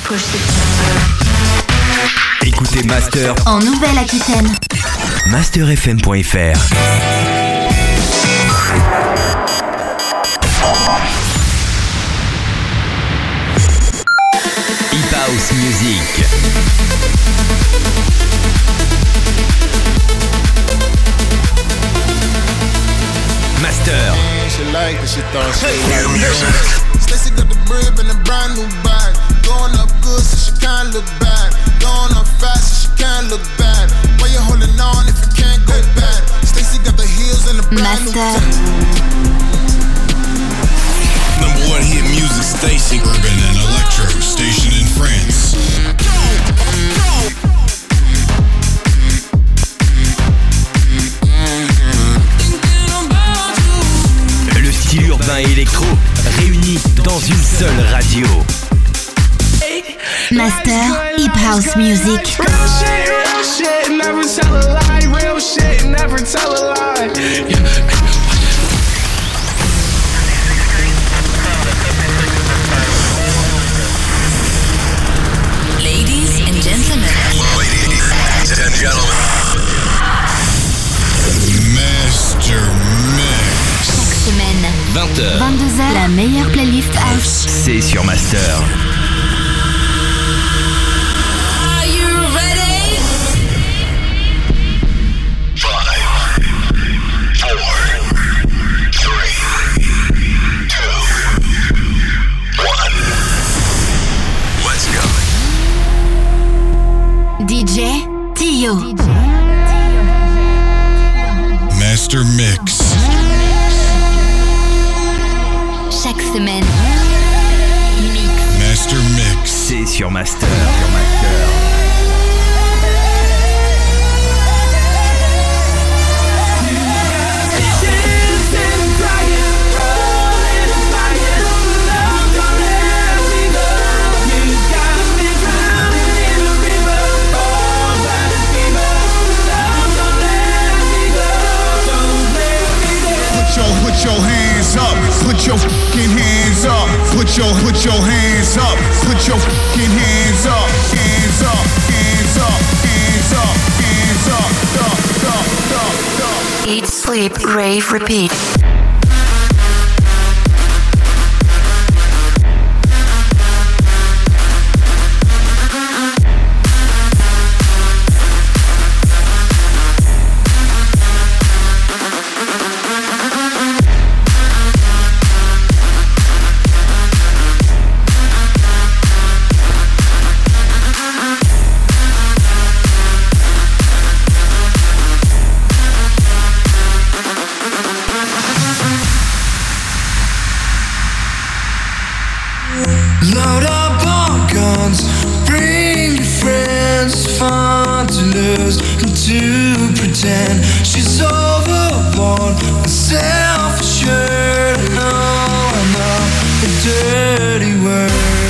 Écoutez Master en Nouvelle-Aquitaine. masterfm.fr. Hip House Music. Master. Stacey got the brib and a brand new bag. Going up good so she can't look bad. Going up fast so she can't look bad. Why you holding on if you can't go bad? Stacey got the heels and the brand new Master. Number one hit music station, urban and electro station in France. Le style urbain et électro réunis dans une seule radio. Master Hip House Music. Real shit, never tell a lie. Real shit, never tell a lie. Ladies and gentlemen. Ladies and gentlemen. Master Mix. Chaque semaine, 20h, 22h, la meilleure playlist house. c'est sur Master. Are you ready? 5, 4, 3, 2, 1. Let's go. DJ Tio. Master Mix. Chaque semaine, mix. Master Mix. C'est sur Master. Put your hands up, put your fucking hands up, put your hands up, put your fucking hands up, hands up, hands up, hands up, hands up, Eat, sleep, rave, repeat. Load up on guns, bring your friends. Fun to lose and to pretend she's overboard and self-assured. No, I know a dirty word.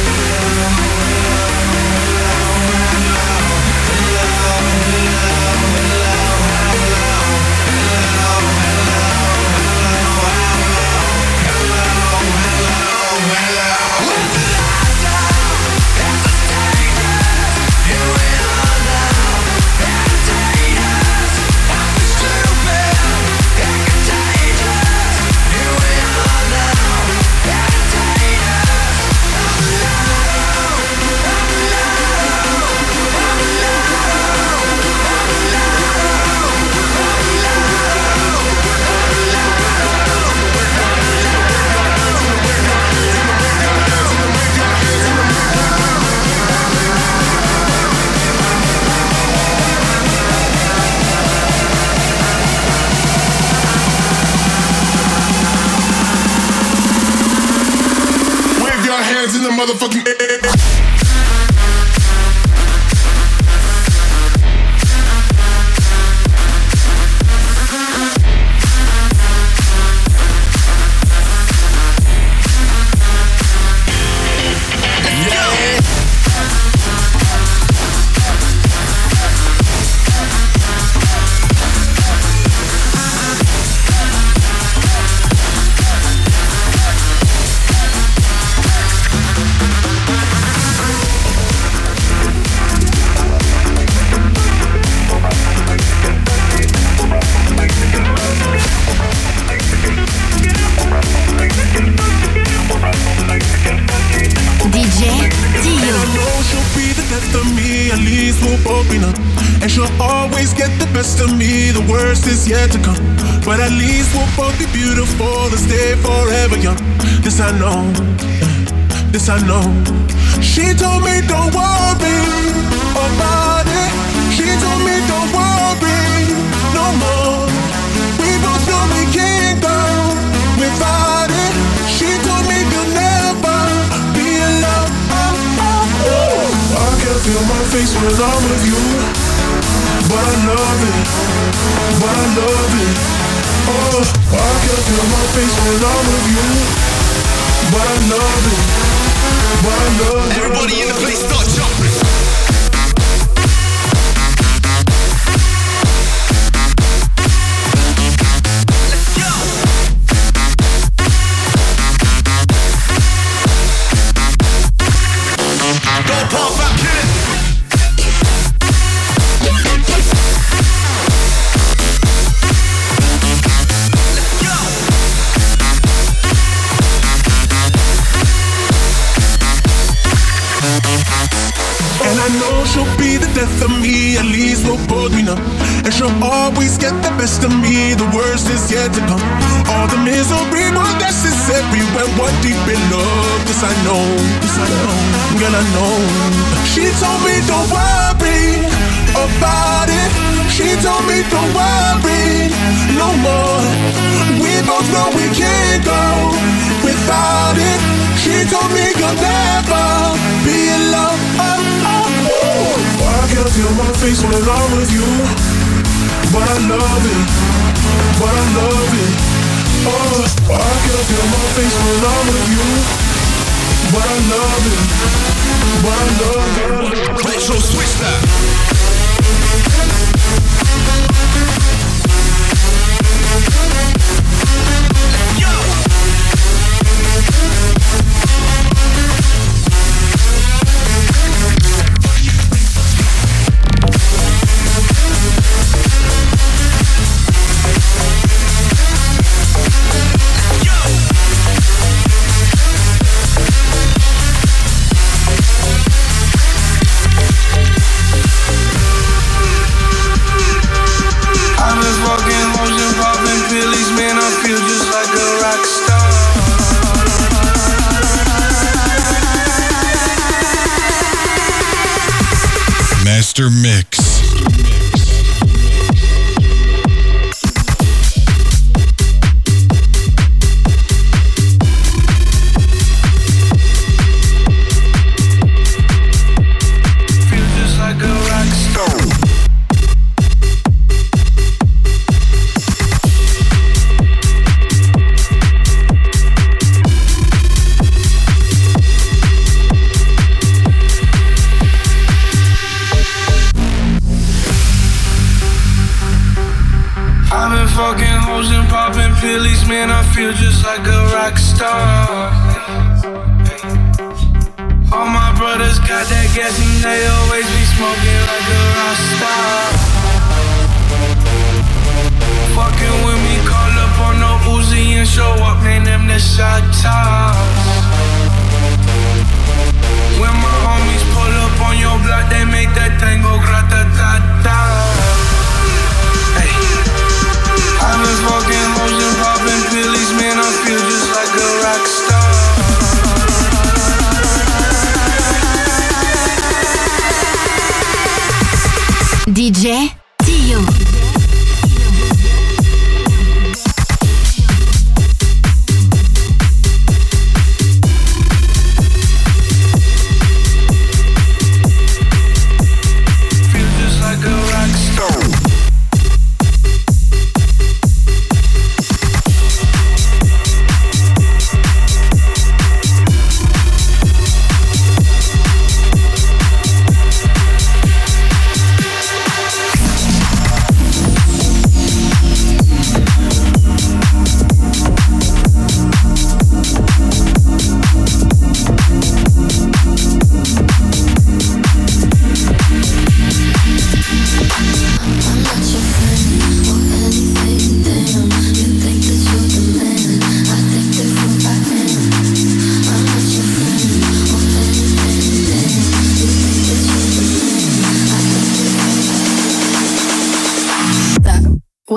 in the motherfucking air. death of me, at least we'll both be numb. And she'll always get the best of me, the worst is yet to come. But at least we'll both be beautiful and stay forever young. This I know, this I know. She told me don't worry about it. She told me don't worry no more. We both know we can't go without it. She told me you'll never be alone. I can feel my face when I'm with you, but I love it, but I love it. Oh, I can feel my face when I'm with you, but I love it, but I love it. Everybody in the place start jumping. She'll be the death of me, at least we'll both be numb. And she'll always get the best of me, the worst is yet to come. All the misery was necessary when we're deep in love. This I know, girl I know. She told me don't worry about it. She told me don't worry no more. We both know we can't go without it. She told me you'll never be alone. I can feel my face when I'm with you, but I love it, but I love it. Oh, I can feel my face when I'm with you, but I love it, but I love it. Retro switch that. Master Mix. Man, I feel just like a rock star. All my brothers got that gas and they always be smoking like a rock star. Fucking with me, call up on no Uzi and show up, name them the shot tops. When my homies pull up on your block, they make that thing go grata-ta-ta. I've been fucking hoes and popping pillies, man, I feel just like a rock star. DJ Tio.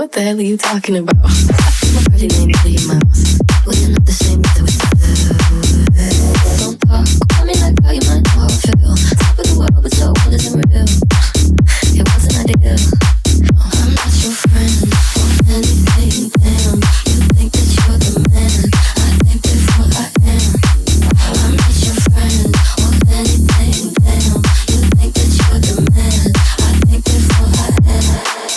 What the hell are you talking about? My pretty name to your mouth. We're not the same, but we don't talk. Call me like how you might know how I feel. Top of the world, but so what isn't real. It wasn't ideal. I'm not your friend or anything. Damn, you think that you're the man. I think that's what I am. I'm not your friend or anything. Damn, you think that you're the man. I think that's what I am.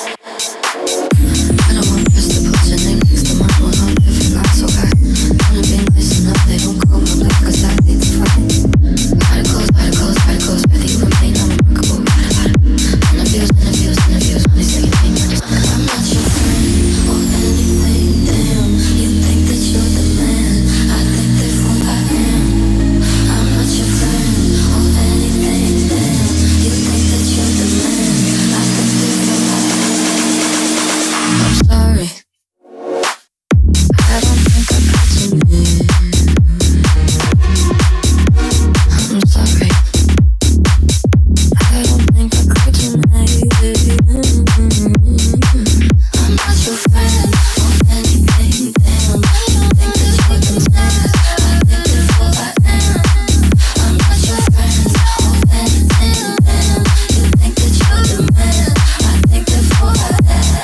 I don't want press to put your name next to mine. We're all different, not so high. Wanna be listen up, they don't call my life cause I hate to fight. Radicals, whether you remain unremarkable. Interviews, only second thing I just I'm not your friend or anything, damn. You think that you're the man. I think that's what I am. I'm not your friend or anything, damn. You think that you're the man. I think that's what I am. I'm sorry. I don't think I got you near. I'm sorry. I don't think I got you near. I'm not your friend or anything, damn. You think that you're the man. I think that's what I am. I'm not your friend or anything, damn. You think that you're the man. I think that's what I am.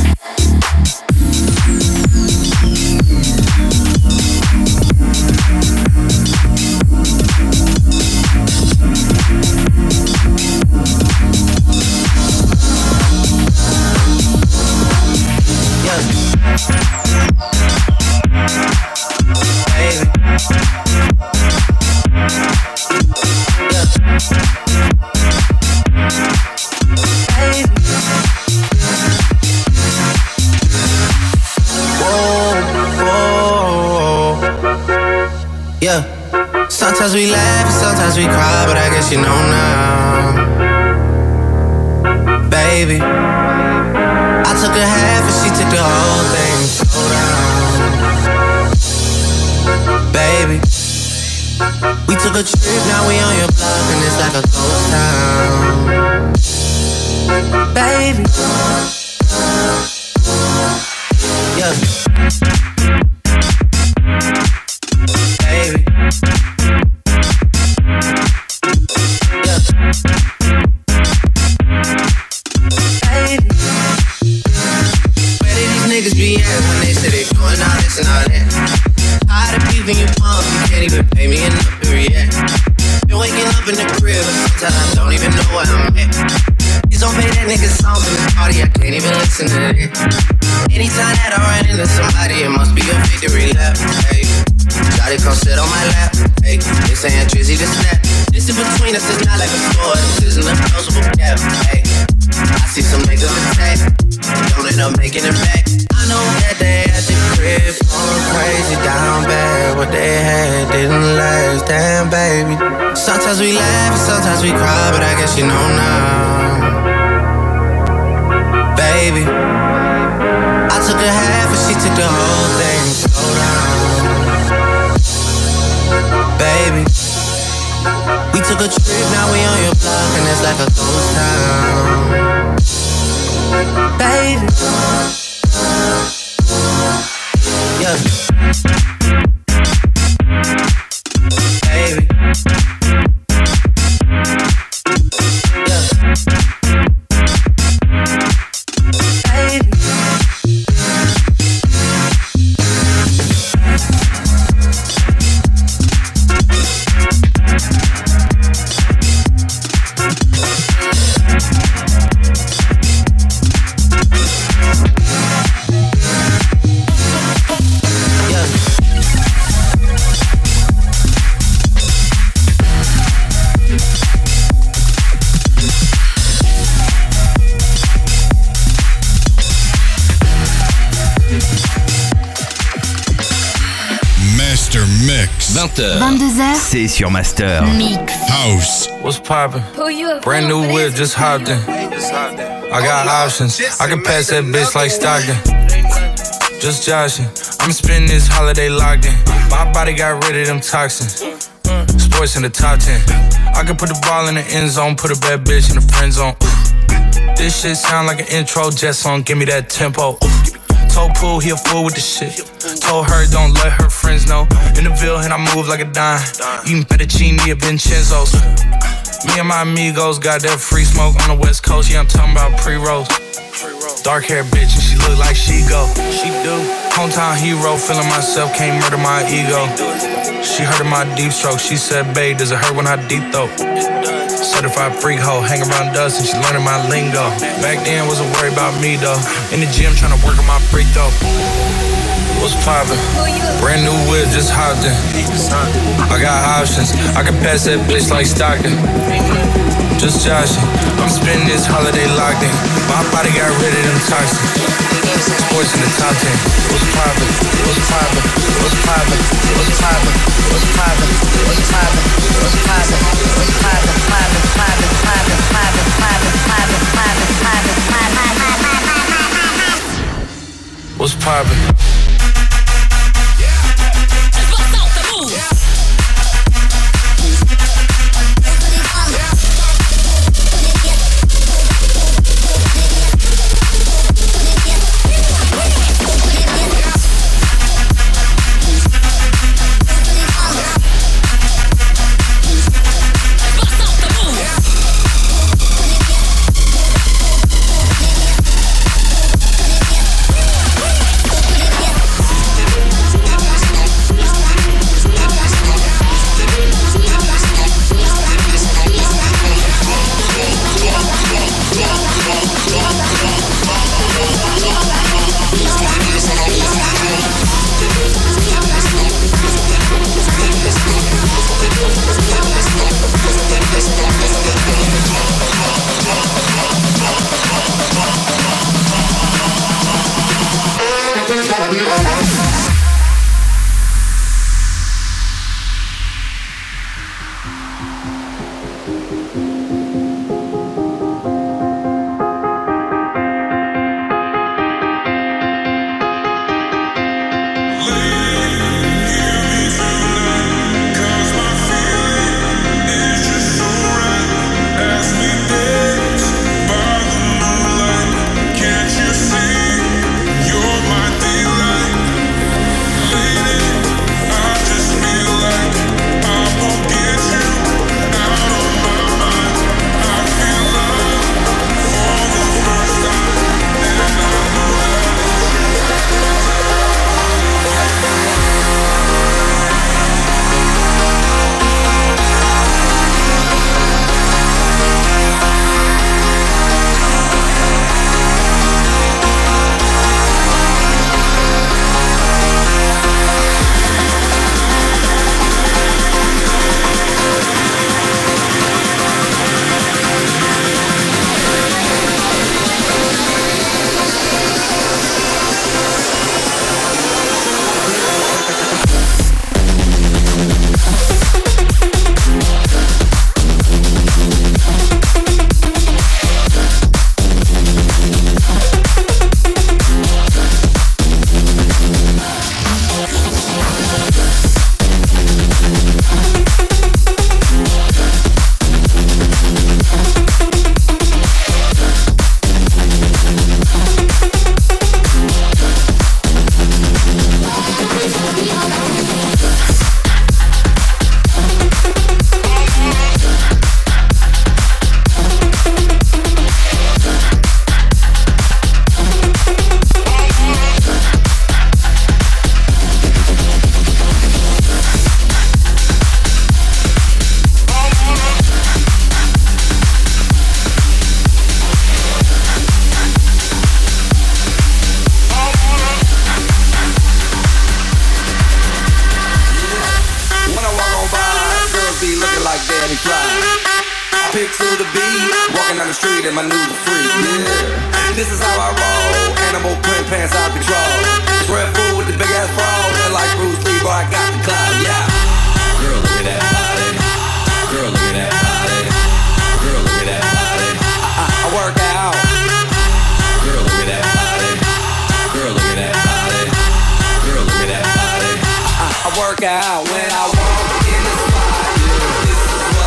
Yeah, sometimes we laugh and sometimes we cry, but I guess you know now, baby. I took a half and she took the whole thing. Slow down, baby. We took a trip, now we on your block and it's like a ghost town, baby. Yeah. Baby. Yeah. Baby. Where did these niggas be at when they say they doing all this and all that? Tired of beefing you pump, you can't even pay me enough to react. Been waking up in the crib, sometimes I don't even know where I'm at. Please don't play that nigga songs in the party, I can't even listen to it. Anytime that I run into somebody, it must be a victory lap, hey. Shawty come sit on my lap, hey. They saying Drizzy to snap. This in between us is not like a sport, this isn't a closable gap, hey. I see some niggas attack, don't end up making it back. I know that they at the crib going crazy, down bad. What they had didn't last, damn baby. Sometimes we laugh and sometimes we cry, but I guess you know now, baby. I took a half and she took the whole thing. Slow down, baby. We took a trip, now we on your block and it's like a ghost town, baby. Yeah. Baby. Yeah. Baby. Master Mix. 20h, 22h, c'est sur Master. Mix. House. What's poppin'? Brand new whip, just hopped in. I got options, I can pass that bitch like Stockton. Just joshing, I'm spending this holiday locked in. My body got rid of them toxins. Sports in the top 10. I can put the ball in the end zone, put a bad bitch in the friend zone. This shit sound like an intro jet song, give me that tempo. Told Pooh he a fool with the shit. Told her don't let her friends know. In the Ville and I move like a dime. Eating fettuccine at Vincenzo's. Me and my amigos got that free smoke on the West Coast. Yeah, I'm talking about pre-rolls. Dark hair bitch and she look like she go. She do. Hometown hero, feeling myself, can't murder my ego. She heard of my deep stroke. She said, babe, does it hurt when I deep throat? Certified freak hoe, hang around dust and she learning my lingo. Back then wasn't worried about me though. In the gym trying to work on my freak though. What's poppin'? Brand new whip, just hopped in. I got options, I can pass that bitch like Stockton. Just joshing, I'm spending this holiday locked in. My body got rid of them toxins. Sports in the top 10. What's poppin'? What's poppin'? What's poppin'? What's poppin'? What's poppin'? What's poppin'? What's poppin'? What's poppin'? Poppin', poppin', poppin', poppin', poppin', poppin', poppin', poppin'. What's poppin'?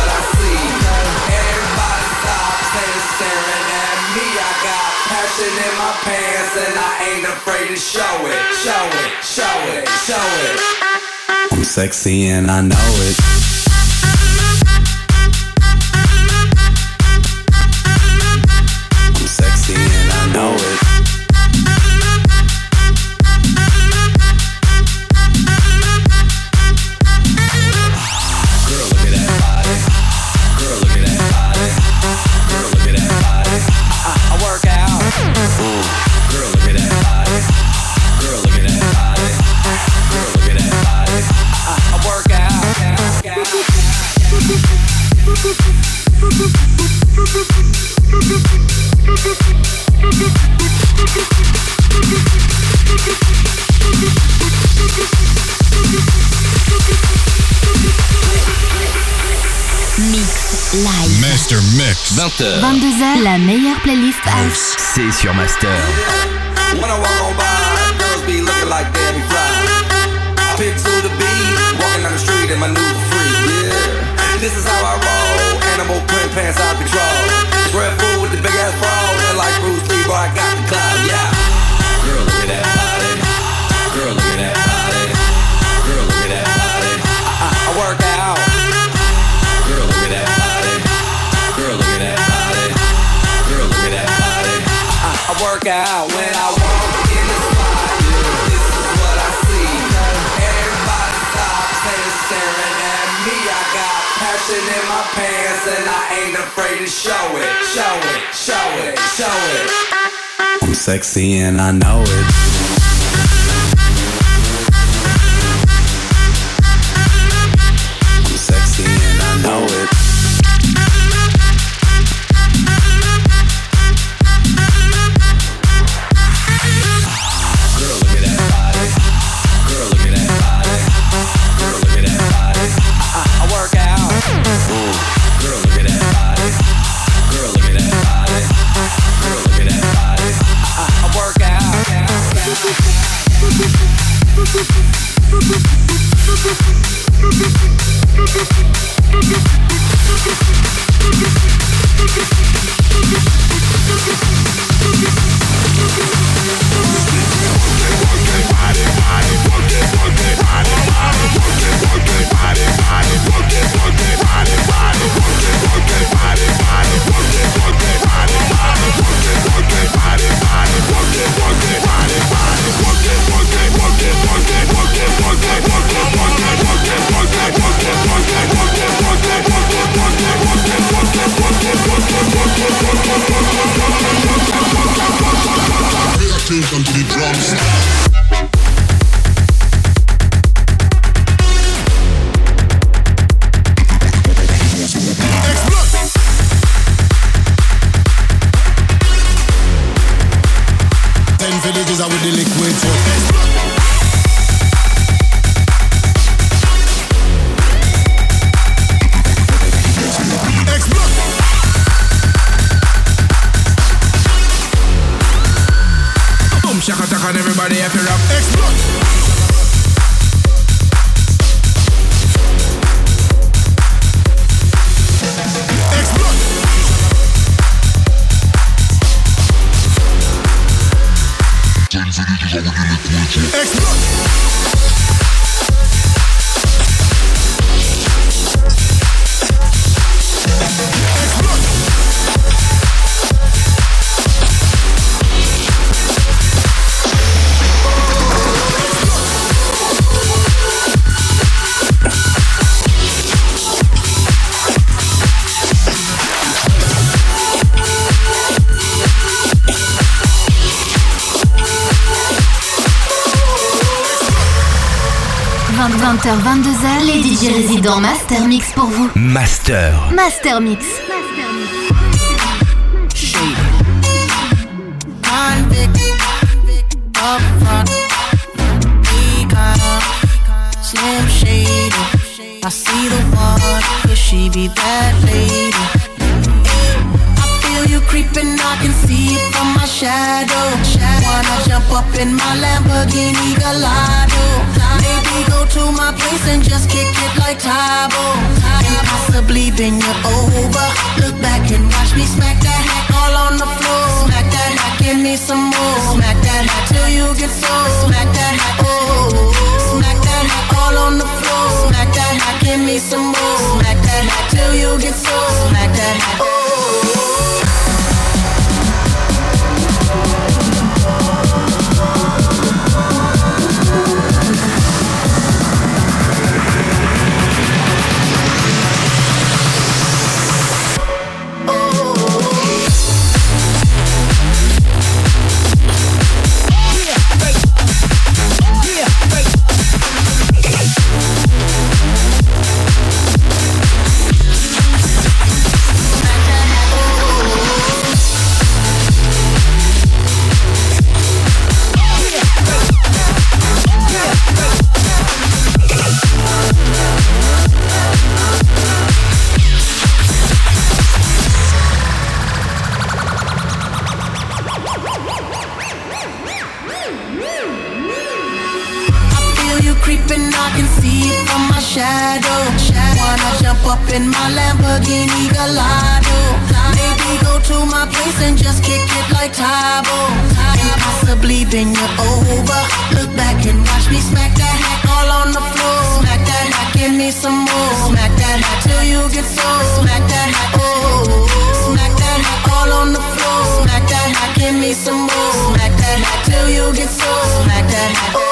Passion in in my pants and I ain't afraid to show it, show it, show it, show it. I'm sexy and I know it. I'm sexy and I know it. Girl, look at that body. Girl, look at that body. Girl, look at that body. I work out. Girl, look at that body. Girl, look at that body. Girl, look at that body. I work out. Mix live. Master Mix. 20h. 22h, la meilleure playlist house. C'est sur Master. When I walk on by, girls be looking like Debbie Fly. I pick to the beat, walking down the street in my new free. Yeah, this is how I roll. Animal print pants out control. Red food with the big ass bra, and like Bruce Lee, boy, I got the clout. Yeah. Girl, look at that body. Girl, look at that body. Girl, look at that body. I work out. Girl, look at that body. Girl, look at that body. Girl, look at that body. I work out when I walk in the spot. This is what I see. Everybody stops and staring at me. I got passion in my pants and I ain't afraid to show it, show it, show it, show it. I'm sexy and I know it. I'm sexy and I know it. Girl, look at that body. Girl, look at that body. Girl, look at that body. I work out. Girl, look at that body. Girl, look at that body. Girl, look at that body. I work out. Attention to the drums. Villages are with the liquid foot. Explode. Boom, shaka taka, and everybody have to rap. Explode. Explode. Explode. h 22h, les DJ résidents Master Mix pour vous. Master Mix. Convict, up front, we got Slim Shady. I see the one, could she be that lady? I feel you creeping, I can see it from my shadow. Wanna jump up in my Lamborghini Gallardo? Maybe go to my place and just kick it like Tybo. And possibly bend you over. Look back and watch me smack that all on the floor. Smack that give me some more. Smack that till you get so. Smack that oh. Smack that all on the floor. Smack that give me some more. Smack that till you get so. Smack that oh. In my Lamborghini Gallardo, maybe go to my place and just kick it like Tybo. And possibly then you're over. Look back and watch me smack that hat all on the floor. Smack that hat, give me some more. Smack that hat till you get so. Smack that hat, oh. Smack that hat all on the floor. Smack that hat, give me some more. Smack that hat till you get so. Smack that hat, oh.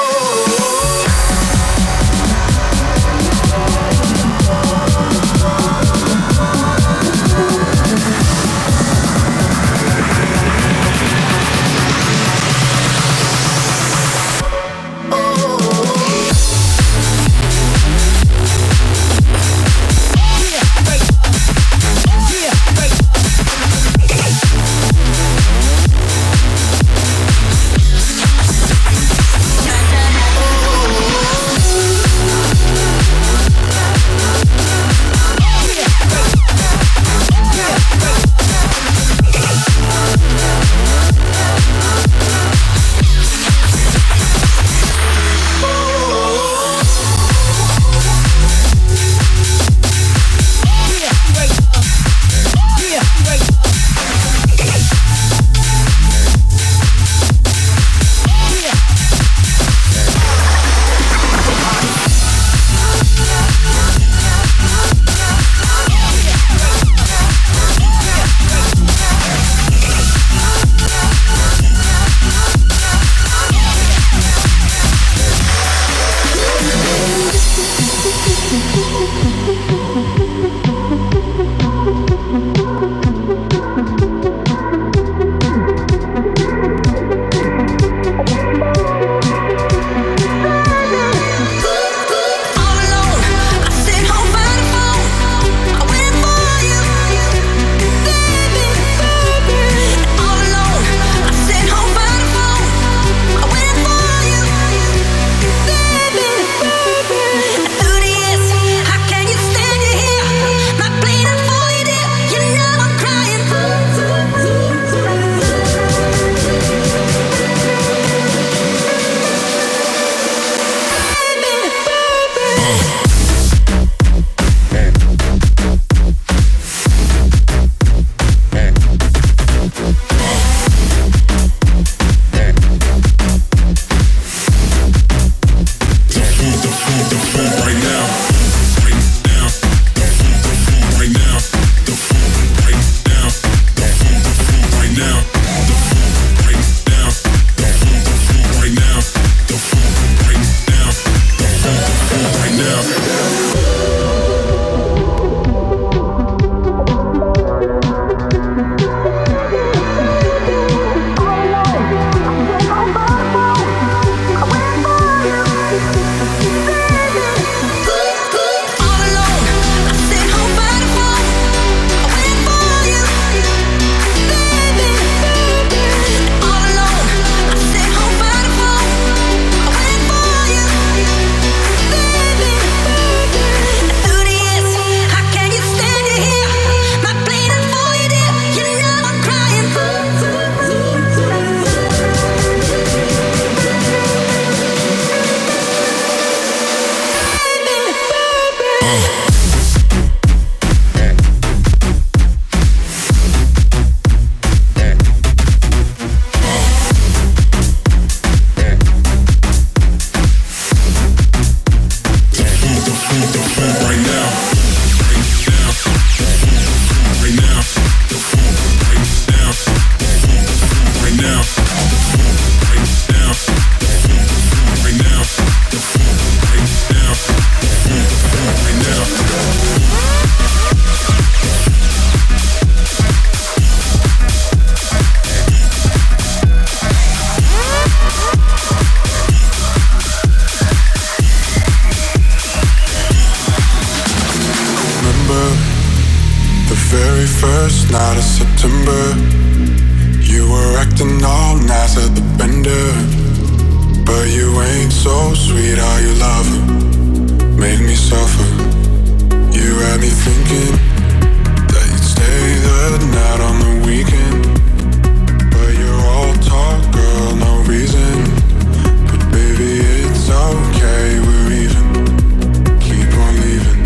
very first night of September. You were acting all nice at the bender, but you ain't so sweet, how you love her, made me suffer. You had me thinking that you'd stay the night on the weekend, but you're all talk, girl, no reason. But baby, it's okay, we're even. Keep on leaving.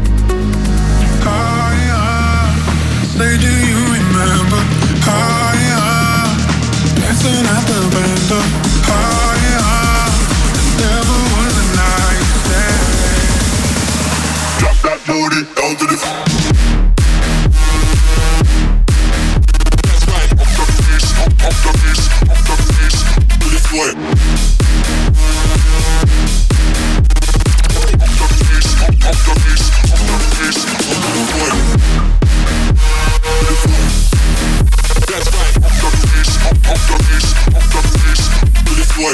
Say, do you remember? Dancing at the bando. Never was a nice day. Drop that booty down to the floor. That's right, up the piece, up the piece, up the piece, to the floor. Up the piece, up the piece, up the piece, to the floor. That's right, up the piece, up the piece, up the piece, to the floor.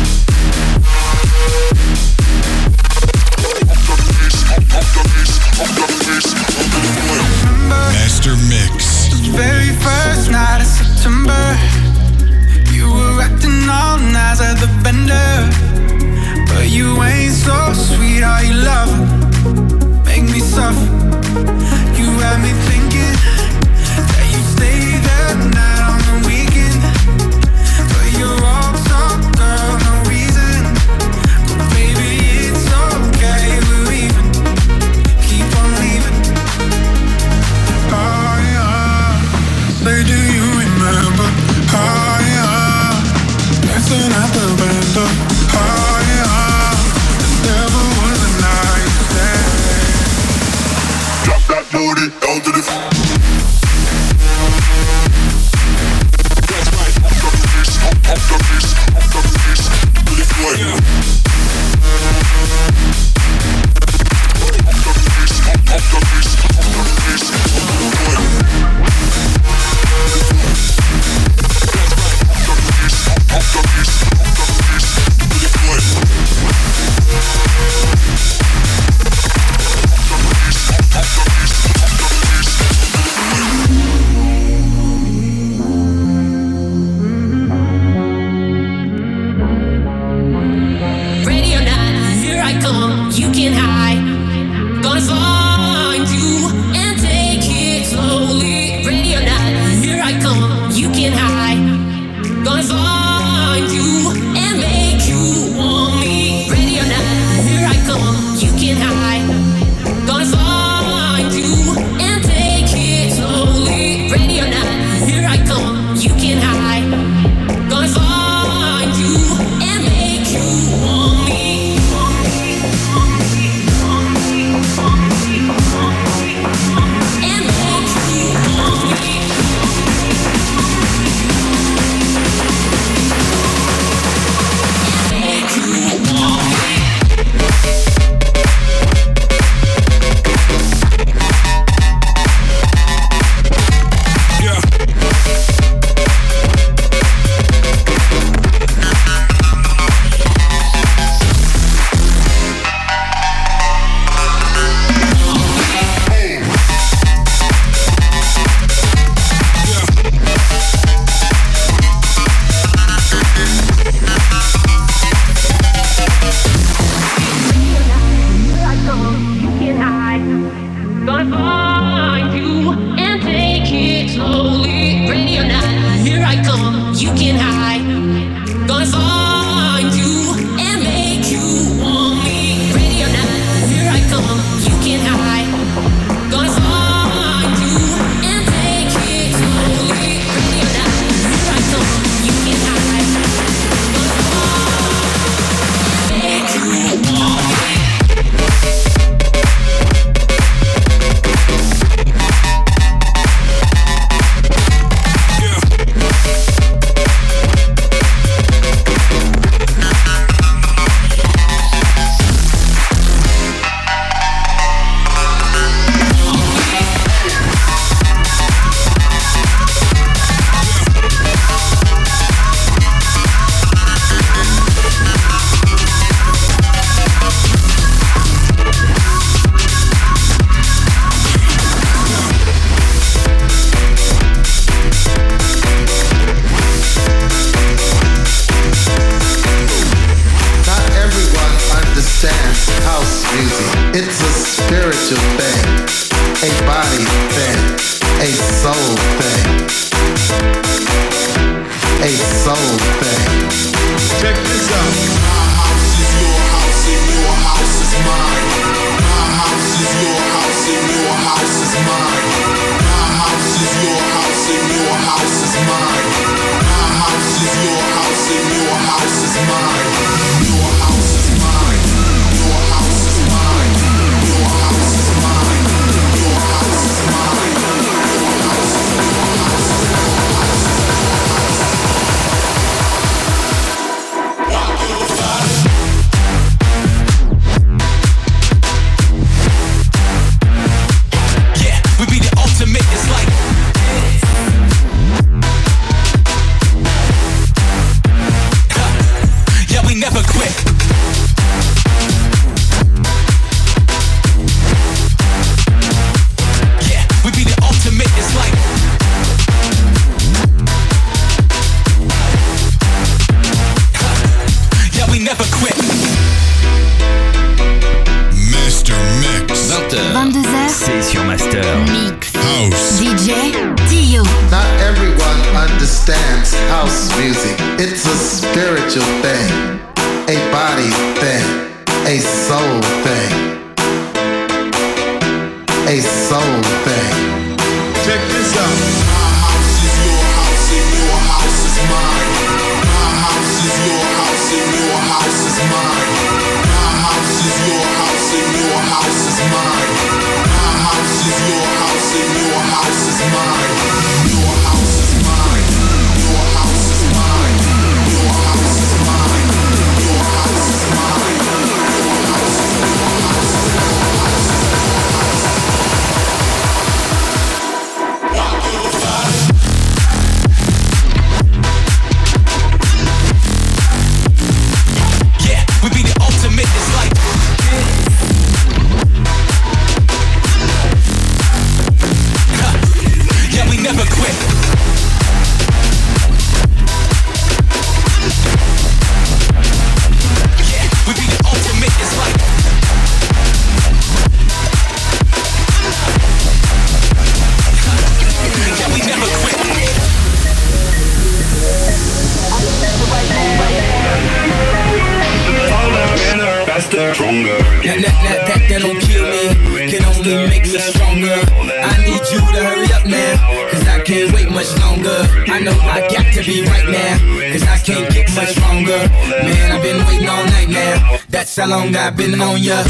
Master Mix. Very first night of September, you were acting all nice at the bender, but you ain't so sweet, how you love her, make me suffer. You had me thinking that you stay that night on the weekend, but you're all talk, girl, no reason. But baby, it's okay, we're even. Keep on leaving. Say, do you remember? Dancing at the bando. Never was a nice day. Drop that booty down to the floor. That's right, up the piece, up the piece, up the piece, to the floor. Up the piece, up the piece, up the piece, to the floor. Ready or not, here I come, you can hide. Gonna find you and take it slowly. Ready or not, here I come, you can hide. Gonna find you and make you want me. Ready or not, here I come, you can hide. Gonna find you and take it slowly. Ready or not, here I come, you can hide. Gonna find you and make you want me. And make you want me. understands house music. It's a spiritual thing, a body thing, a soul thing, a soul thing. Check this out. My house is your house and your house is mine. My house is your house and your house is mine. My house is your house and your house is mine. My house is your house and your house is mine. Your house is mine. Your house is mine. Your house is mine. Your house is mine. Your house is Yeah, we be the ultimate. It's like yeah, we never quit. Yeah, we be the ultimate. It's like yeah, we never quit. Faster, stronger. That don't kill me, can only make me stronger. I need you to hurry up now, cause I can't wait much longer. I know I got to be right now, cause I can't get much stronger. Man, I've been waiting all night now, that's how long I've been on ya.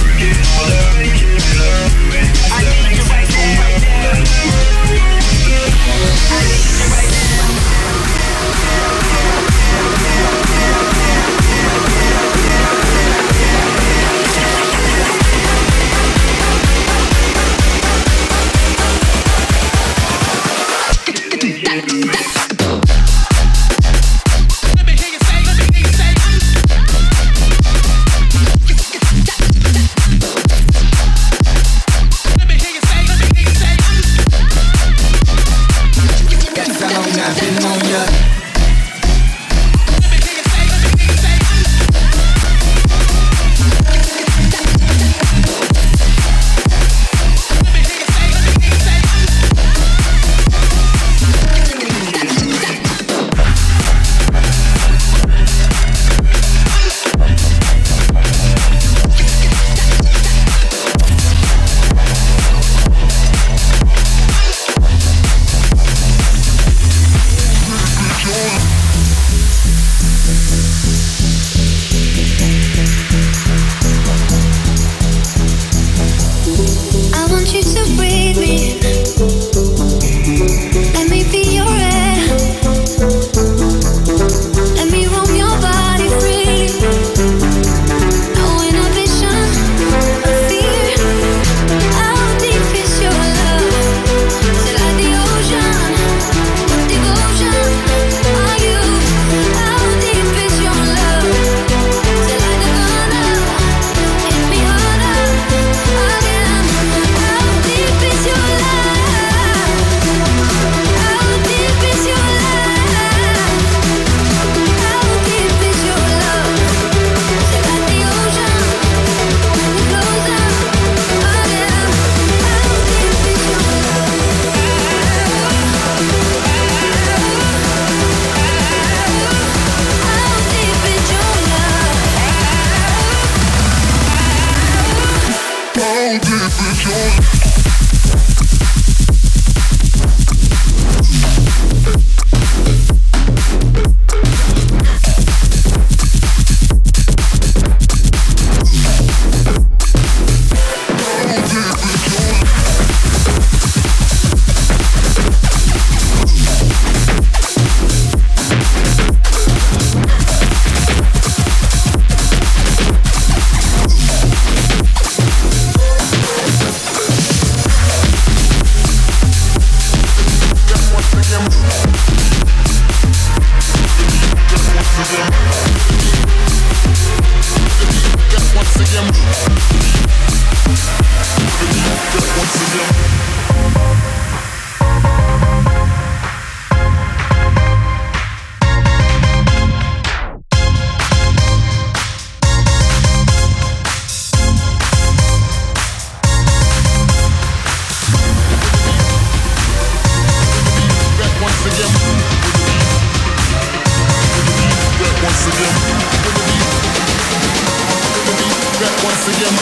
once again.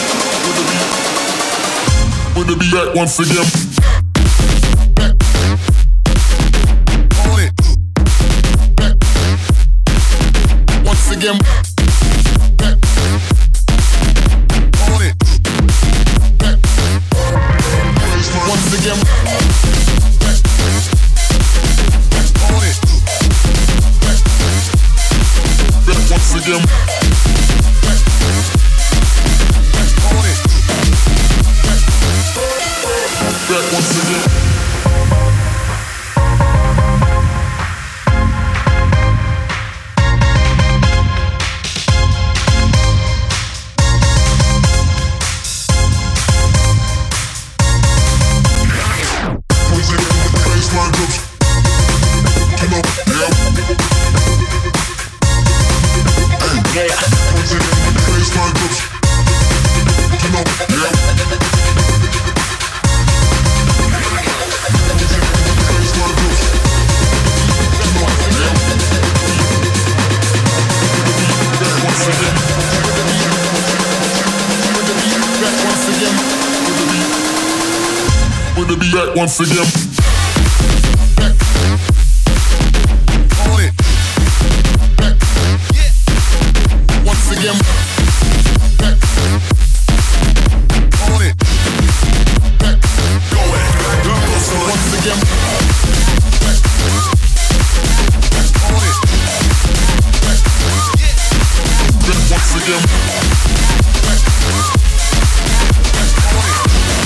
With the beat back once again. Back. On it. Back. Once again. Back. On it. Back. Once again. Back. On it. Back. Back once again. Back. On it. Back once again. Baseline drops. You know, yeah. Hey, baseline drops. You know, yeah. With the beat back once again. Back. On it. Back. Once again. Back. On it. Back. Go ahead. Once again. Back. On it. Back. Back once again. Back. On it.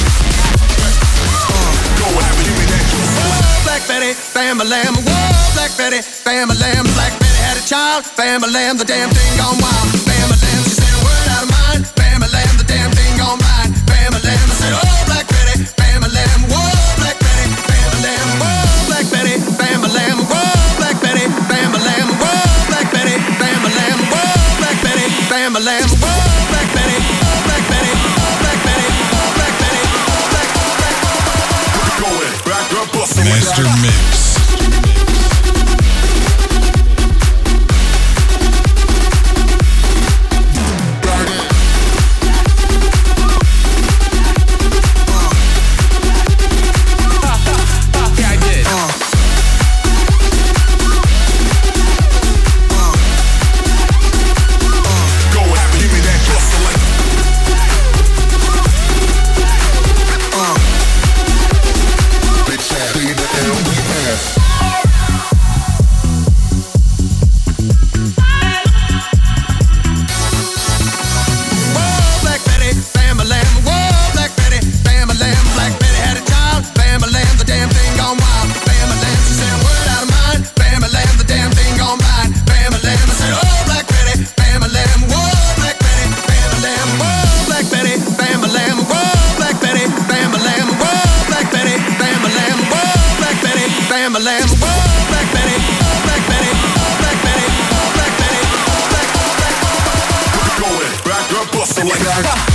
Black Betty, Bam-a-lam, whoa, Black Betty, Bam-a-lam, Black Betty had a child, Bam-a-lam, the damn thing gone wild, Bam-a-lam, she said a word out of mine, Bam-a-lam, the damn thing gone blind, Bam-a-lam, I said, oh, Black Betty, Bam-a-lam, whoa, Black Betty, Bam-a-lam, whoa, Black Betty, Bam-a-lam, whoa, Black Betty, Bam-a-lam, whoa, Black Betty, Bam-a-lam, whoa, Black Betty, Bam-a-lam, whoa, Black Betty, Black Betty, Black Betty, Black Betty, Black Betty, Master Mix. Bam-a-lam, whoa, Black Betty, Black Betty, Black Betty, Black Betty, Black Betty. Go ahead, back up, bust it like that.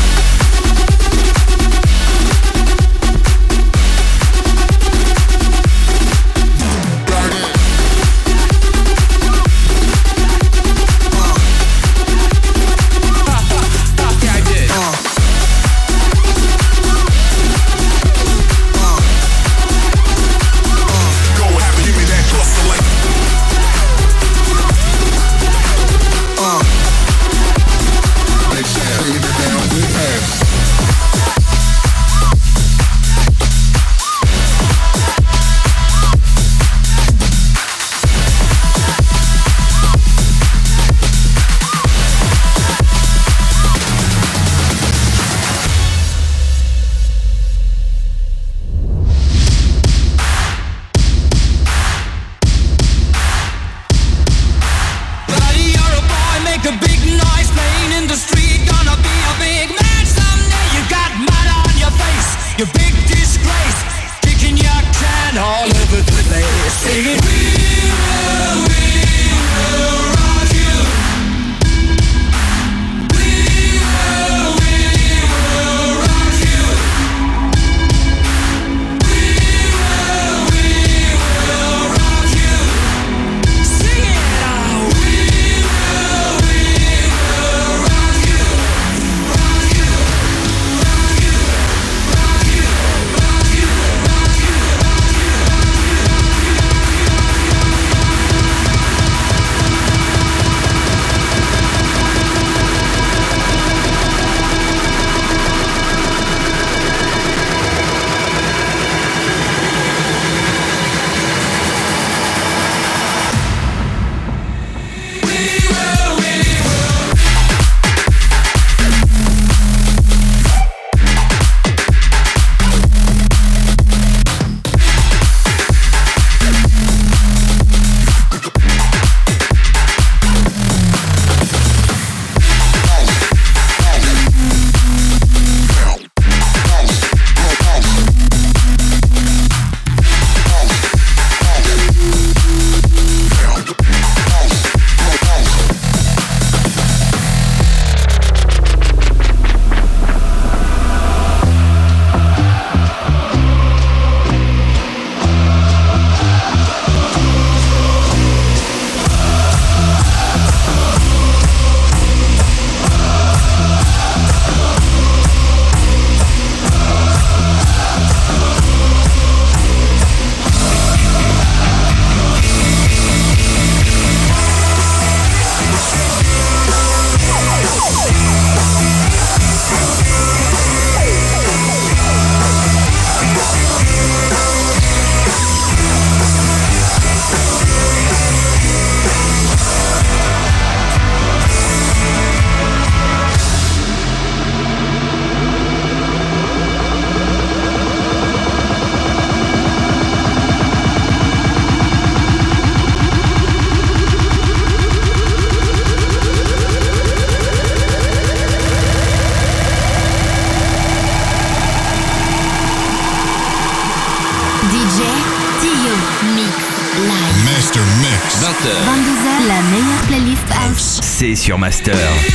live. Master Mix. 20h, 22h, la meilleure playlist house. C'est sur Master.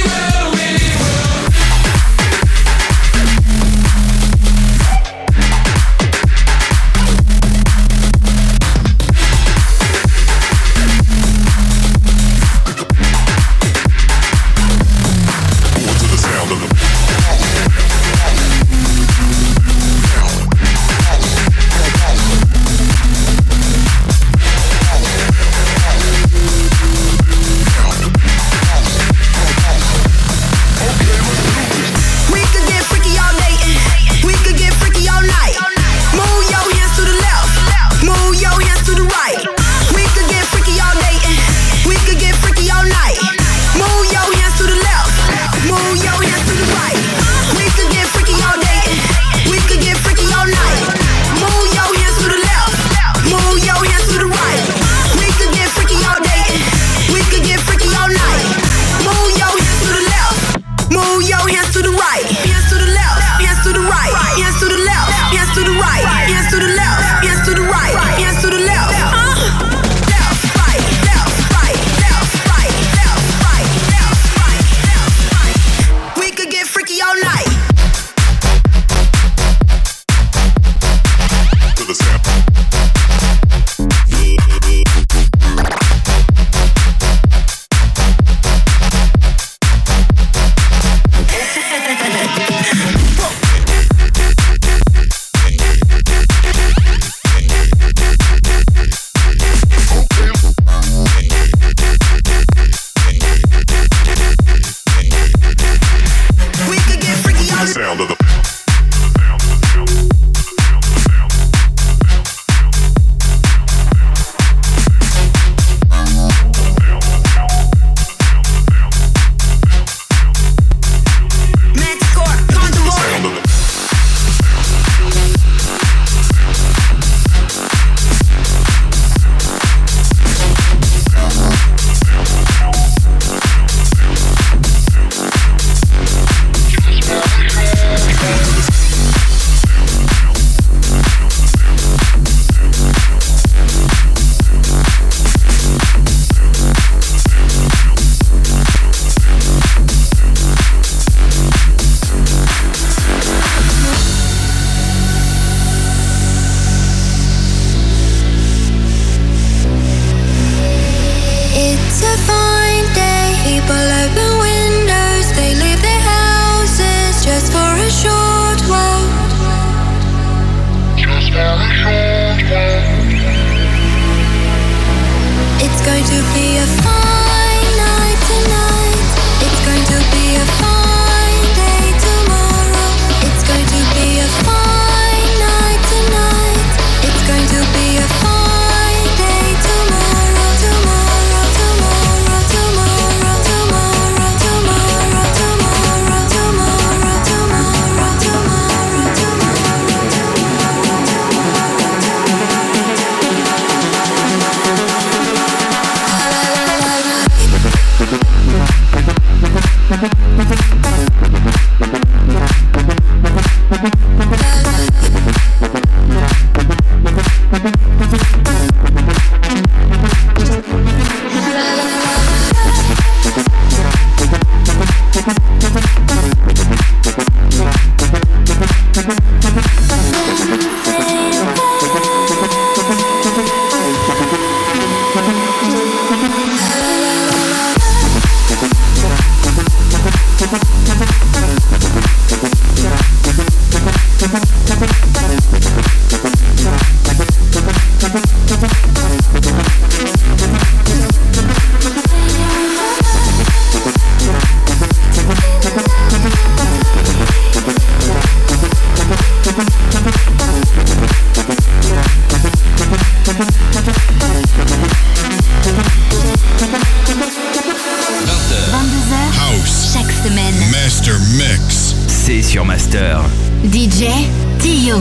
DJ Tio.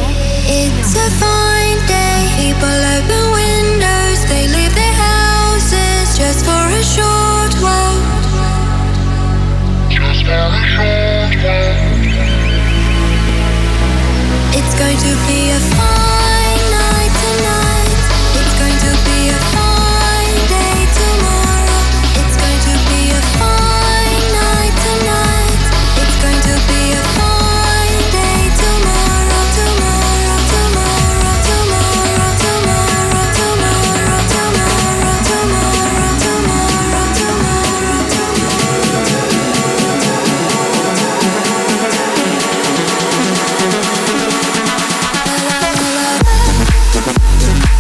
It's a fine day. People open windows. They leave their houses just for a short while. Just for a short while. It's going to be a fine night tonight. It's going to be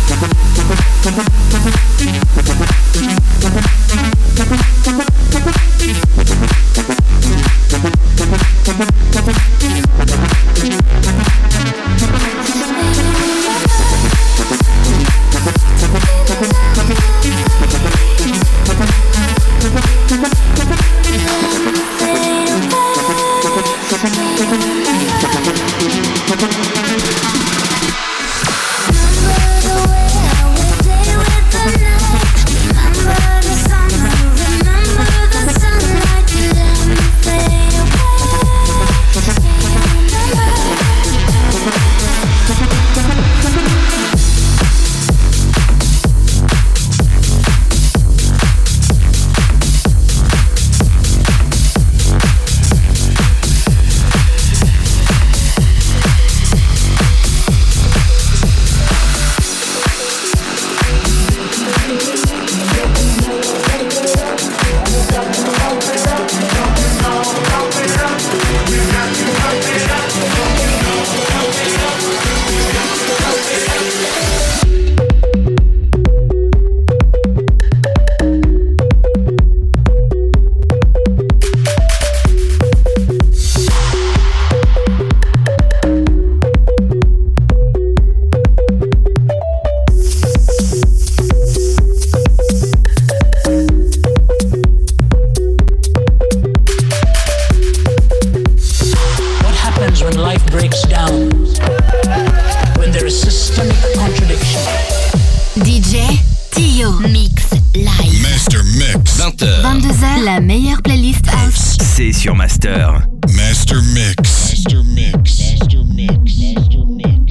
La meilleure playlist house, c'est sur Master. Master Mix. Master Mix. Master Mix. Master Mix.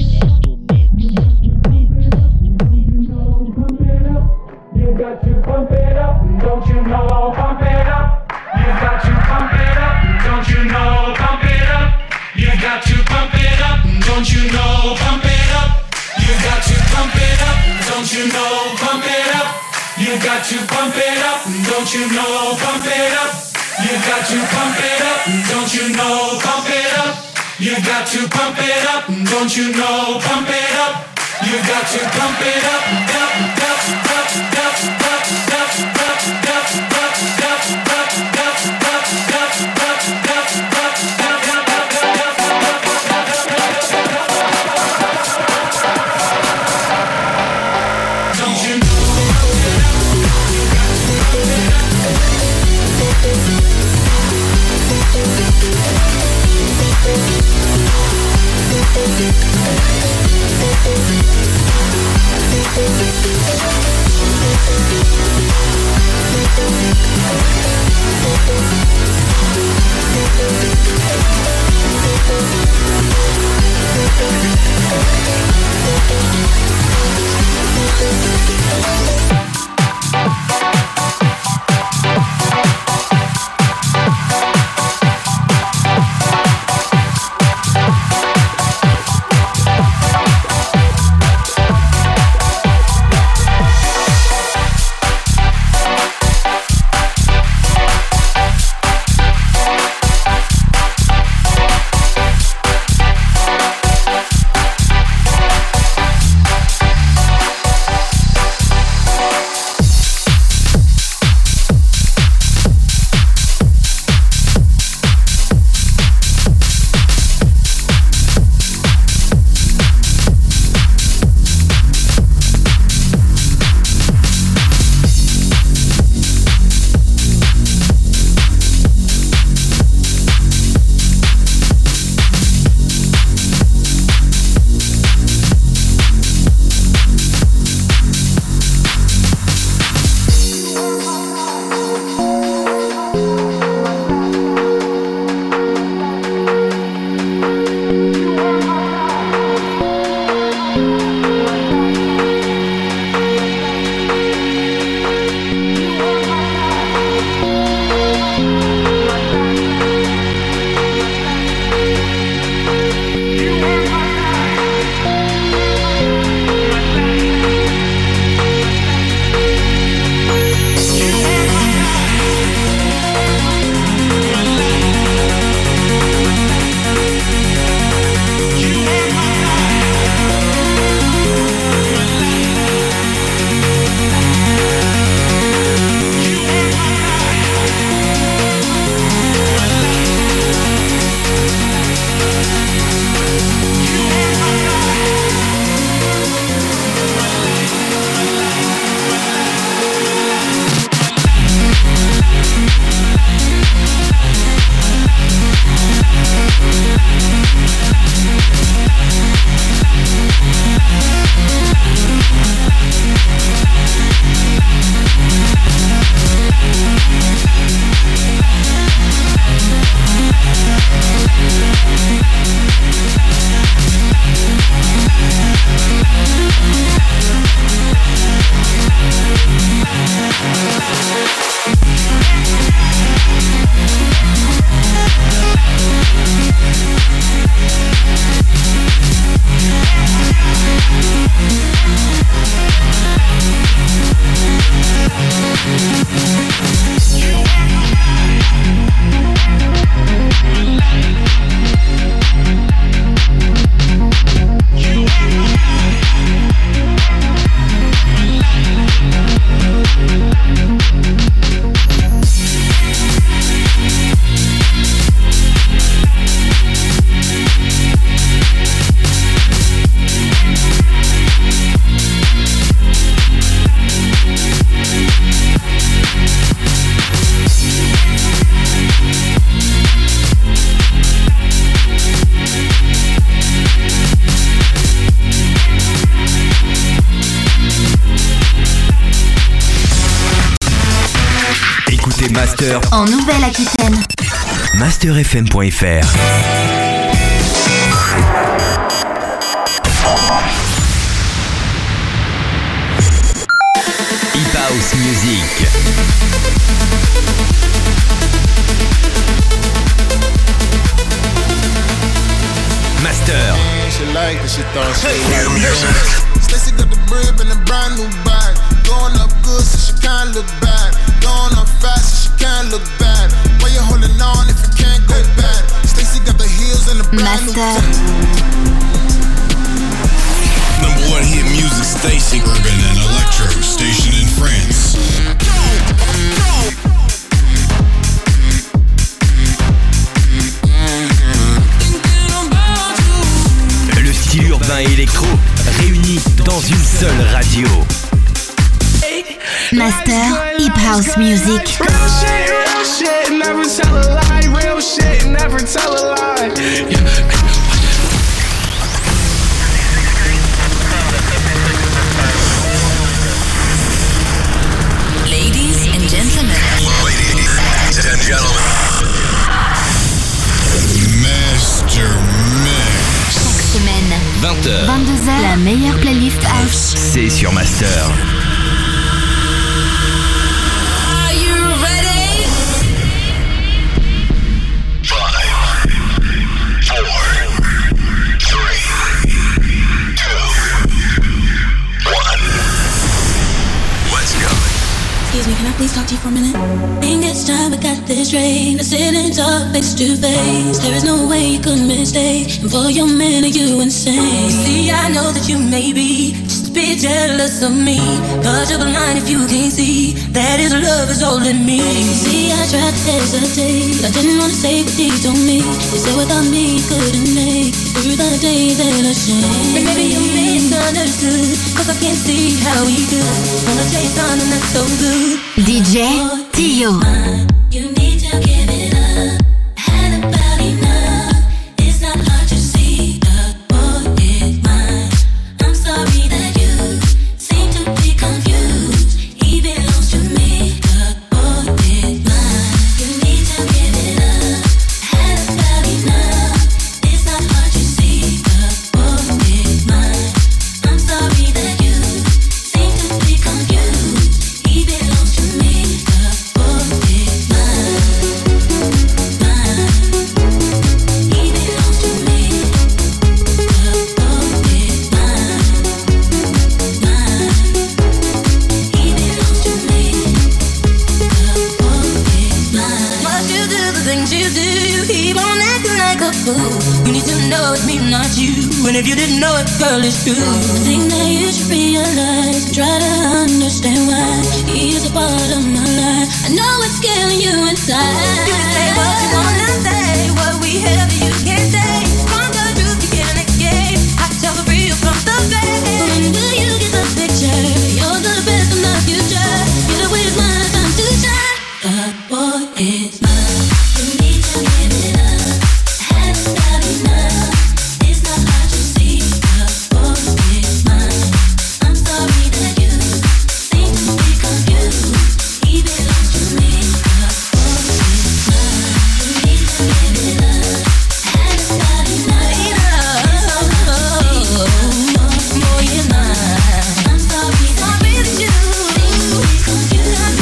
You got to pump it up, don't you know? Pump it up. You got to pump it up, don't you know? Pump it up. You got to pump it up, don't you know? Pump it up. You got to pump it up, don't you know? Pump it up. You got to pump it up, don't you know? Pump it up. You got to pump it up, don't you know? Pump it up. You got to pump it up, don't you know? Pump it up. You got to pump it up, up, up, up, up, up, up, up, up, up. écoutez Master en Nouvelle-Aquitaine. masterfm.fr. Hip House Music. Master. She like it, she thought she like it. Stacey got the brib and a brand new bag. Going up good, so she can't look bad. Going up fast, so she can't look bad. Why you holding on if you can't go bad? Stacey got the heels and the brand new bag. Number one hit music station, urban and electro station in France. Le style urbain et électro réunis dans une seule radio. Master Hip House Music. Real shit, never tell a lie. Real shit, never tell a lie. Ladies and gentlemen. Ladies and gentlemen. Master Mix. Chaque semaine, 20h, 22h, la meilleure playlist house. c'est sur Master. Are you ready? 5, 4, 3, 2, 1. Let's go. Excuse me, can I please talk to you for a minute? Think it's time we got this straight. Let's sit and talk face to face. There is no way you could mistake. And for your man, are you insane? See, I know that you may be just a bit jealous of me, but you're blind if you can't see that his love is holding me. See, I tried to hesitate. I didn't want to say what he told me. He said without me, he couldn't make it through the days and a shame. And maybe you misunderstood, cause I can't see how he could wanna chase on and that's so good. DJ Tio. You need to give it up. Had about enough. It's not hard to see. The boy is mine. I'm sorry that you seem to be confused. He belongs to me. The boy is mine. You need to give it up. Had about enough. It's not hard to see. The boy is mine. I'm sorry that you seem to be confused. He belongs to me. The boy is mine. He belongs to me. The boy is mine. He belongs to me. The boy is mine. What you do, the things you do, you keep on acting like a fool. You need to know it's me, not you. And if you didn't know it, girl, it's true. I think that you should realize and try to understand why he is a part of my life. I know it's killing you inside. You can say what you wanna say, what we have you can't say. From the truth you can't escape. I tell the real from the fake. When will you get the picture? You're the best of my future. Get away with my time to shine. The boy is mine. You need to give it up. Had about enough. It's not hard to see. The boy is mine. I'm sorry that you seem to be confused. He belongs to me. The boy is mine. You need to give it up. Had about enough. It's not hard to see. The boy is mine. I'm sorry that you seem to be confused.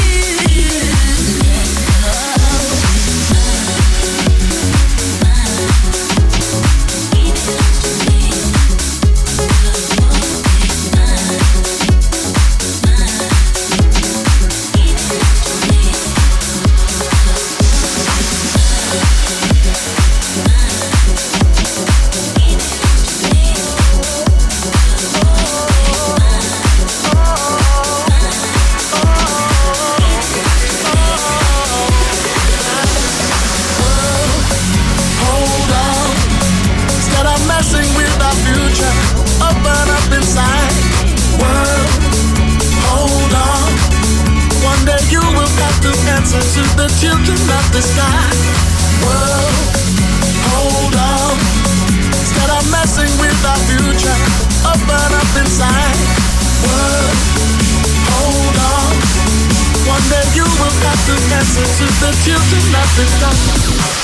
Hold on. Instead of messing with our future, open up inside. World, hold on. One day you will have to answer to the children of the sky. World, hold on. Instead of messing with our future, open up inside. World, hold on. One day you will have have to answer to the children of this time.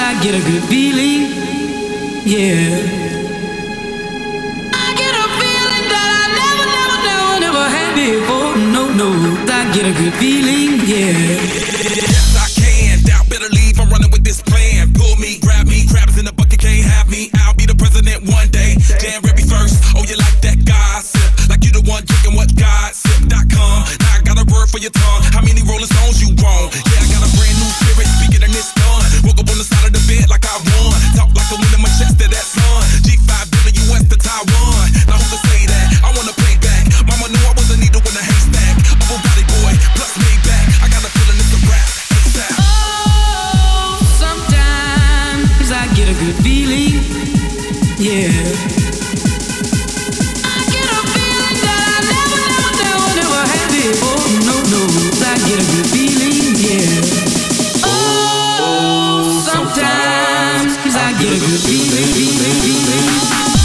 I get a good feeling, yeah. I get a feeling that I never had before. No, I get a good feeling, yeah. Yes, I can. Doubt, better leave. I'm running with this plan. Pull me, grab me. Crabs in the bucket can't have me. I'll be the president one day. Damn, ready first. Oh, you like that gossip? Like you the one drinking what gossip.com. Now I got a word for your tongue. How many Rolling Stones you want? Yeah, I got a brand new spirit. Speaking and it's done. Woke up on the side of the bed like I won. Talk like the wind in my chest to that sun. G5 billion US to Taiwan. Now who can say that? I wanna play back. Mama knew I was a needle in a haystack. Upper body boy, plus me back. I got a feeling it's a rap. Oh, sometimes I get a good feeling, yeah. I get a feeling that I never had before. No, I get a good feeling, yeah. Oh, sometimes I get a good feeling.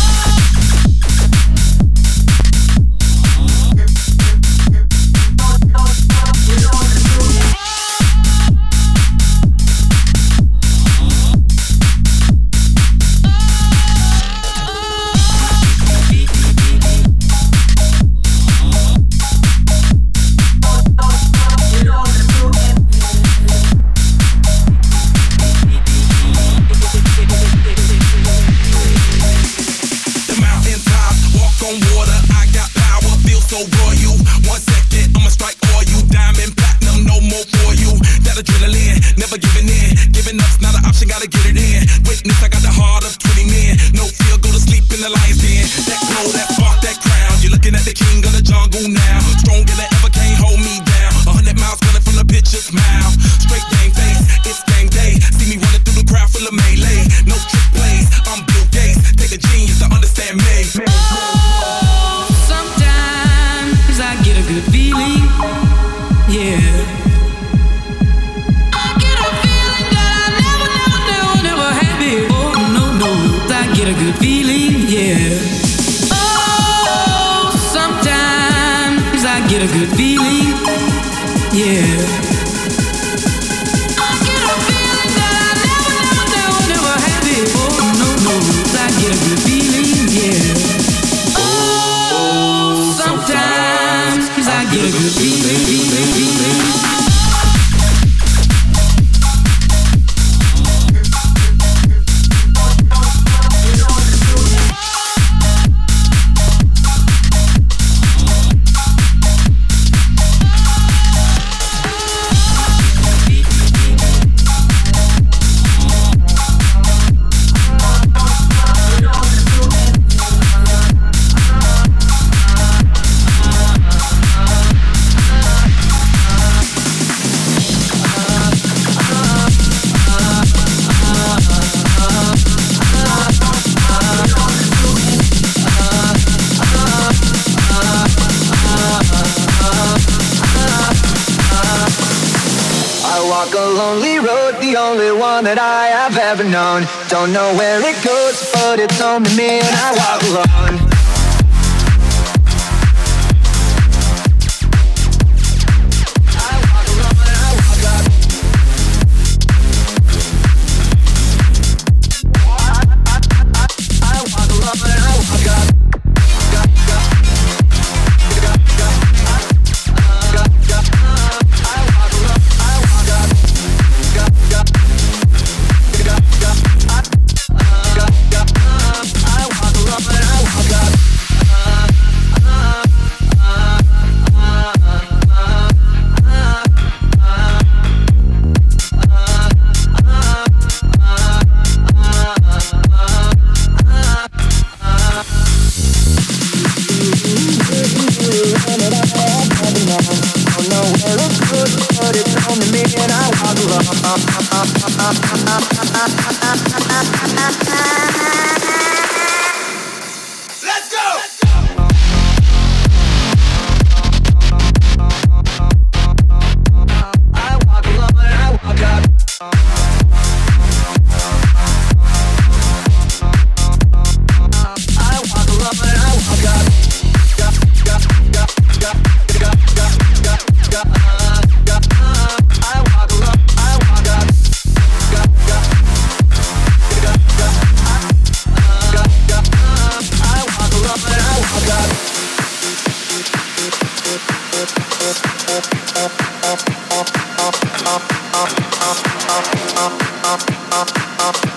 That I have ever known. Don't know where it goes, but it's home to me and I walk alone.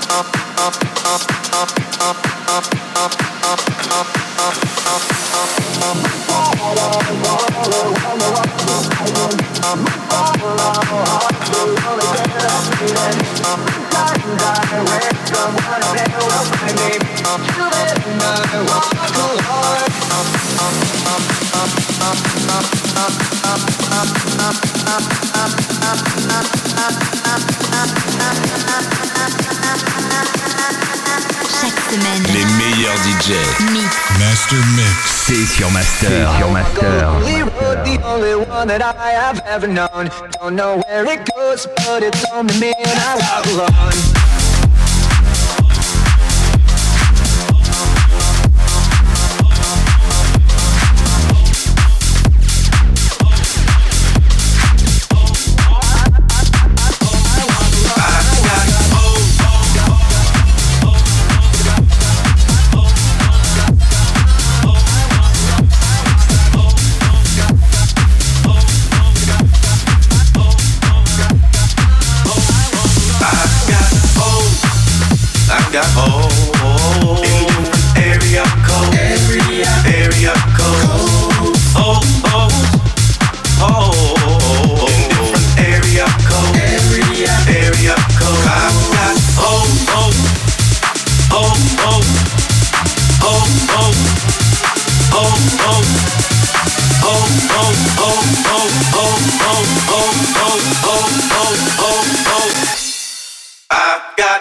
Chaque semaine, les meilleurs DJ. Mix. Master Mix. C'est sur Master. We wrote the only one that I have ever known. Don't know where it goes, but it's on me and I walk alone. Got oh, in different area code, area code, oh, oh, oh, in different area code, area code. I've got oh, oh, oh, oh, oh, oh, oh, oh, oh, oh, oh. I've got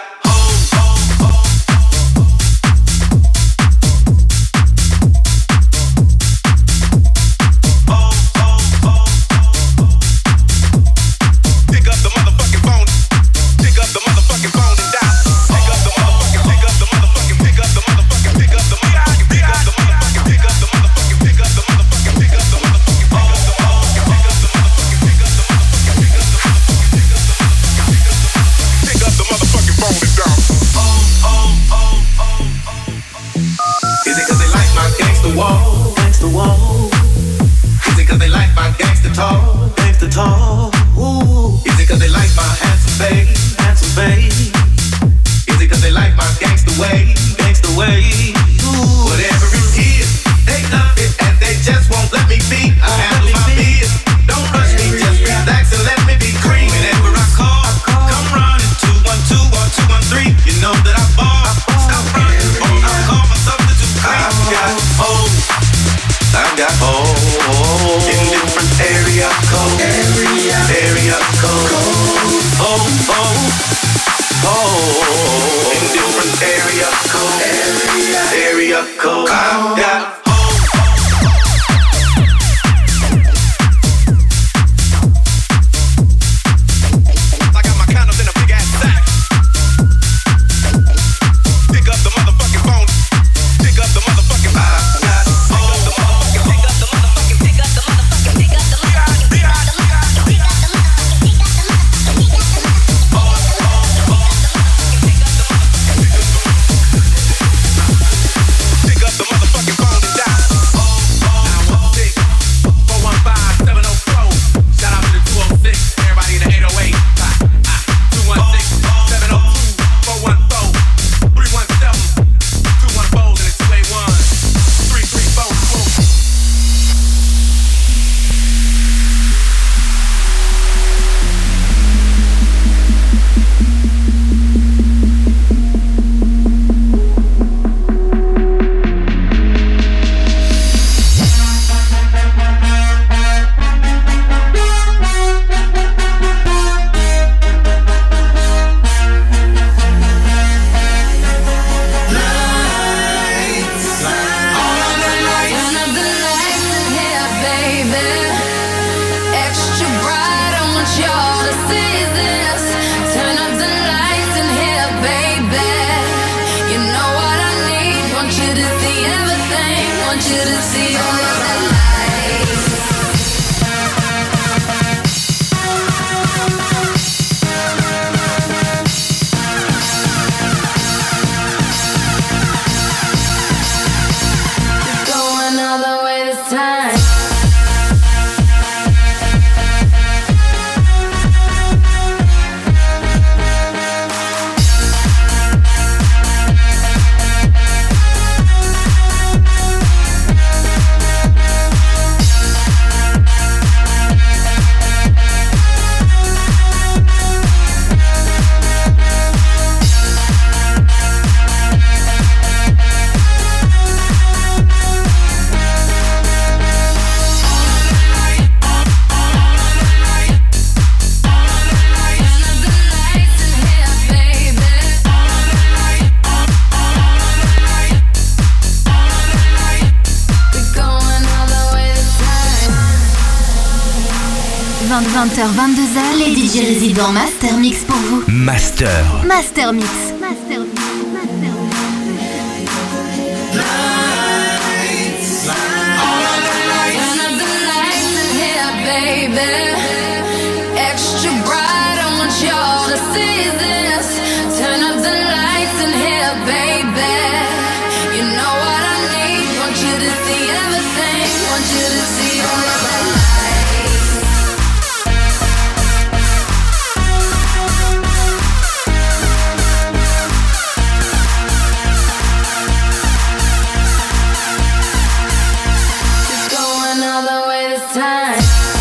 20h, 22h, les DJ résidents Master Mix pour vous. Master Mix. Baby, extra bright, I want y'all to see this. Turn up the lights in here, baby. You know what I need, want you to see everything, want you to see all of the lights. It's going all the way this time.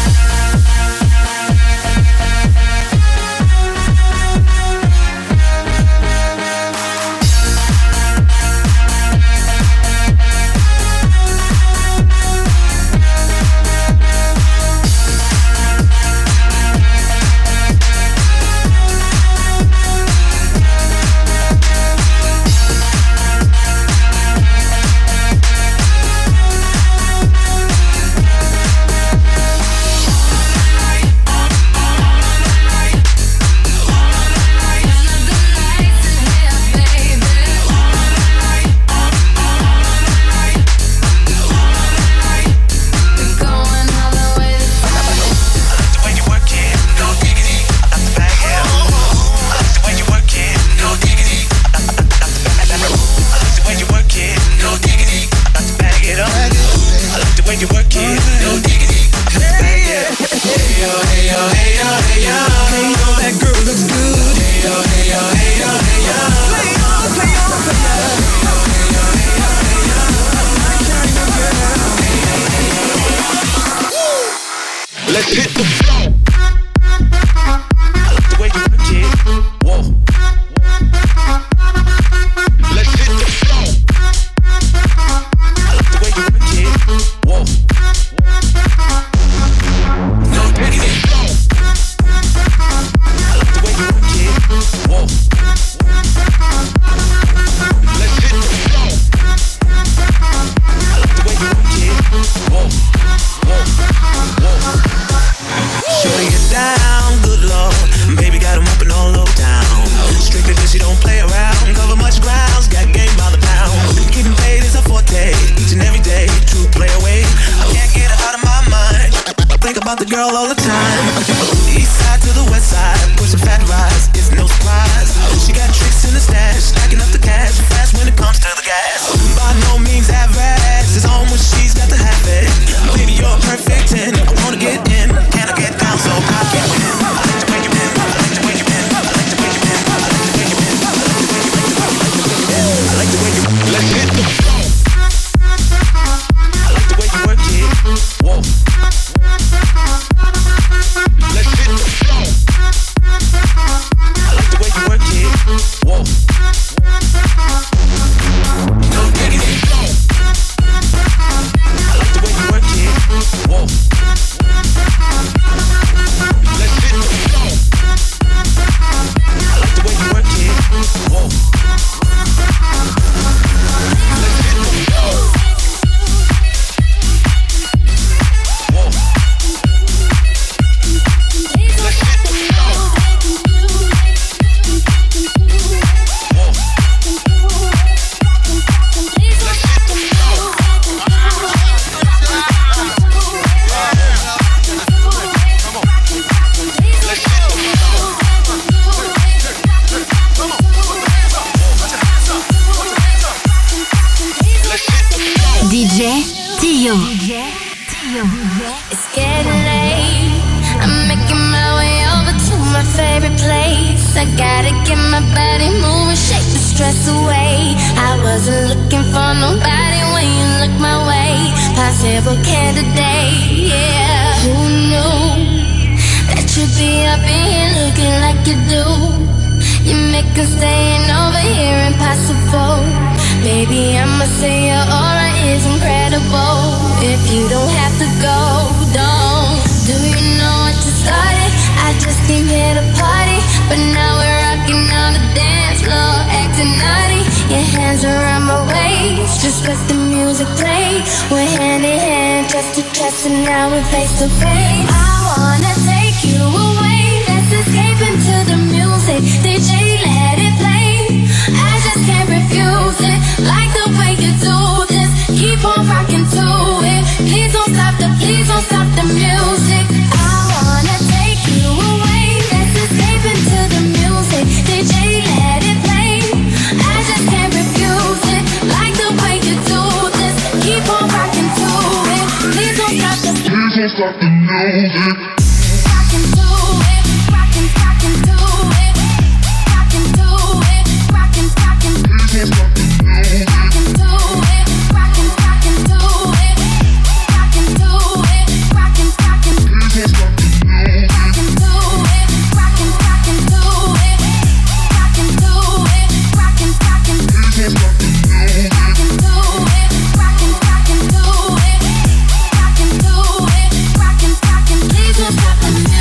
Let's hit the floor. I like the way you work it. Whoa. Let's hit the floor. I like the way you work it. Whoa. No diggity. I like the way you work it. Whoa. Let's hit the floor. I like the way you work it. Whoa. Whoa. Whoa. Shorty get down, good lord. Baby got him up and all low down. Strictly cause she don't play around. Cover much grounds, got game by the pound. Getting paid is a forte, each and every day. True play away, I can't get her out of my mind. I think about the girl all the time. East side to the west side, pushing fat rides, it's no surprise. She got tricks in the stash, stacking up the cash fast when it comes to the gas. By no means average, it's on when she's got to have it. Baby, you're a perfect 10. I wanna get in, can I get down so I can win? I like the way you win, I like the way you win, I like the way you win, I like the way you win, I like the way you win, I like the way you win. Let's hit the floor. I like the way you work it. Whoa. Let's hit the floor. I like the way you work it. Whoa. No diggity floor. I like the way you work it. Whoa. Let's hit the floor. I like the way you work it. Whoa. Let's hit the floor. Whoa. Let's hit the floor. Whoa. Let's hit the floor. DJ Tio. It's getting late. I'm making my way over to my favorite place. I gotta get my body moving, shake the stress away. I wasn't looking for nobody when you look my way. Possible candidate, yeah. Who knew that you'd be up in here looking like you do? You make us staying over here impossible. Baby, I'ma say your aura is incredible. If you don't have to go, don't. Do you know what you started? I just came here to party, but now we're rocking on the dance floor, acting naughty. Your hands around my waist, just let the music play. We're hand in hand, chest to chest, and now we're face to face. I wanna take you away. Let's escape into the music. DJ, let it play. I just can't refuse it. Like the way you do this. Keep on rocking to it. Please don't stop the music. I wanna take you away. Let's escape into the music. DJ, let it play. I just can't refuse it. Like the way you do this. Keep on rocking to it. Please don't stop the music. Rocking to it. Rocking to it. Rocking to it. Rocking. Please don't stop the music. Rocking to it. Rocking to it. Rocking to it. Rocking. Please don't stop the music. Rocking to it. Rocking to it. Rocking to it. Rocking. Please don't stop the music. Rocking to it. Rocking to it. Rocking to it. Rocking. Please don't stop the music.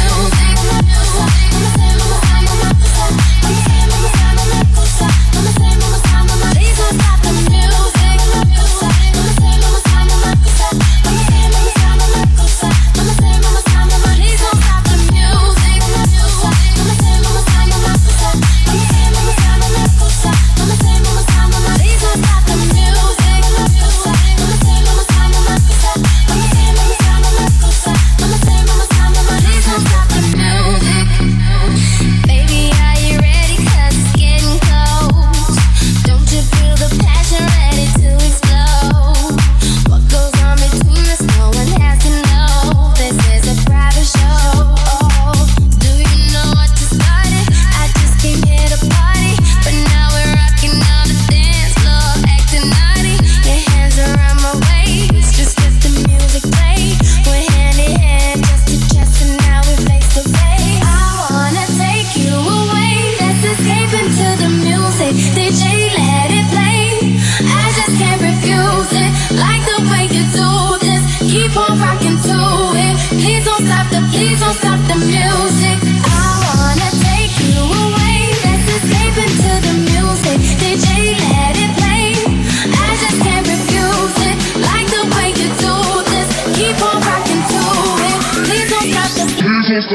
Baby, are you ready? 'Cause it's getting close. Don't you feel the passion ready to explode? What goes on between us, no one has to know. This is a private show. Do you know what just started? I just came here to party, but now we're rocking on the dance floor, acting naughty. Your hands around my waist, just let the music play. We're hand in hand, just to chest, and now we're face to face. I wanna take you away. Let's escape into the music. DJ, let it play. I just can't refuse it. Like the way you do this. Keep on rocking to it. Please don't stop the music. I wanna take you away. Let's escape into the music. DJ, let it play. I just can't refuse it. Like the way you do this. Keep on rocking to it. Please don't stop the music.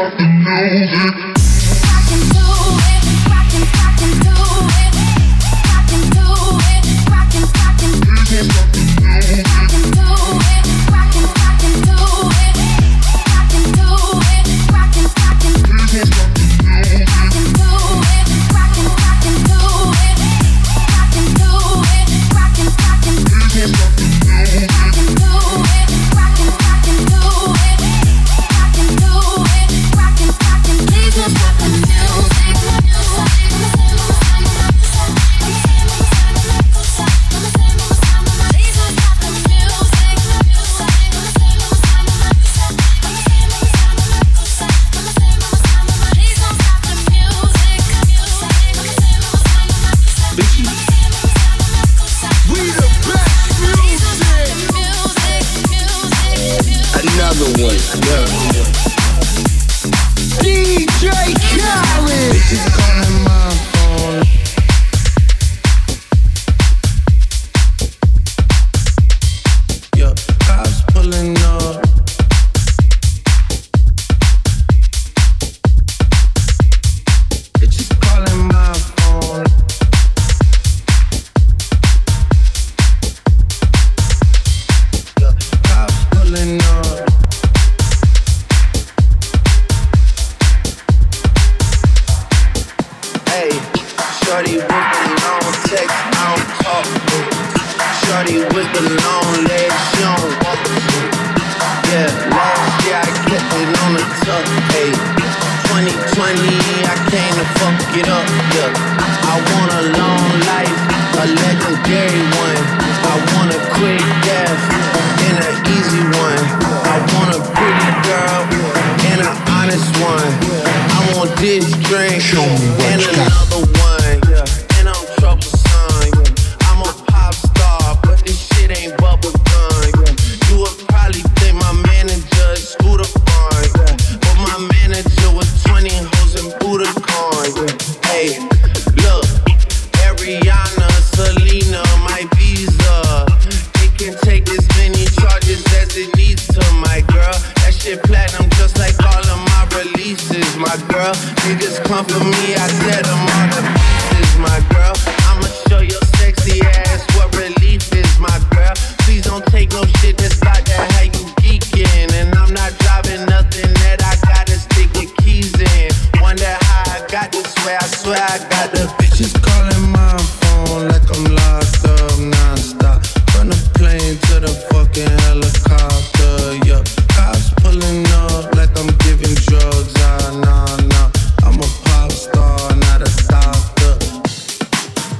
Rocking to it. Rocking to it. Rocking to it. Rocking. Please don't stop the music. Rocking to it. Rocking to it. Rocking to it. Rocking. Please don't stop the music. Rocking to it. Rocking to it. Rocking to it. Rocking. Please don't stop the music. Rocking to it. Rocking to it. Rocking to it. Rocking. Please don't stop the music. Another one, yeah. DJ Khaled. Bitches calling my phone. Yeah, cops pulling up. Bitches calling my phone. Yeah, cops pulling up. Shorty with the long text, I don't talk. Shorty with the long legs, she don't walk. Yeah, last year I kept it on the tuck. Hey, 2020, I came to fuck it up. Yeah, I want a long life, a legendary one. I want a quick death and an easy one. I want a pretty girl and an honest one. I want this drink and another one. And I'm troublesome. I'm a pop star, but this shit ain't bubble gum.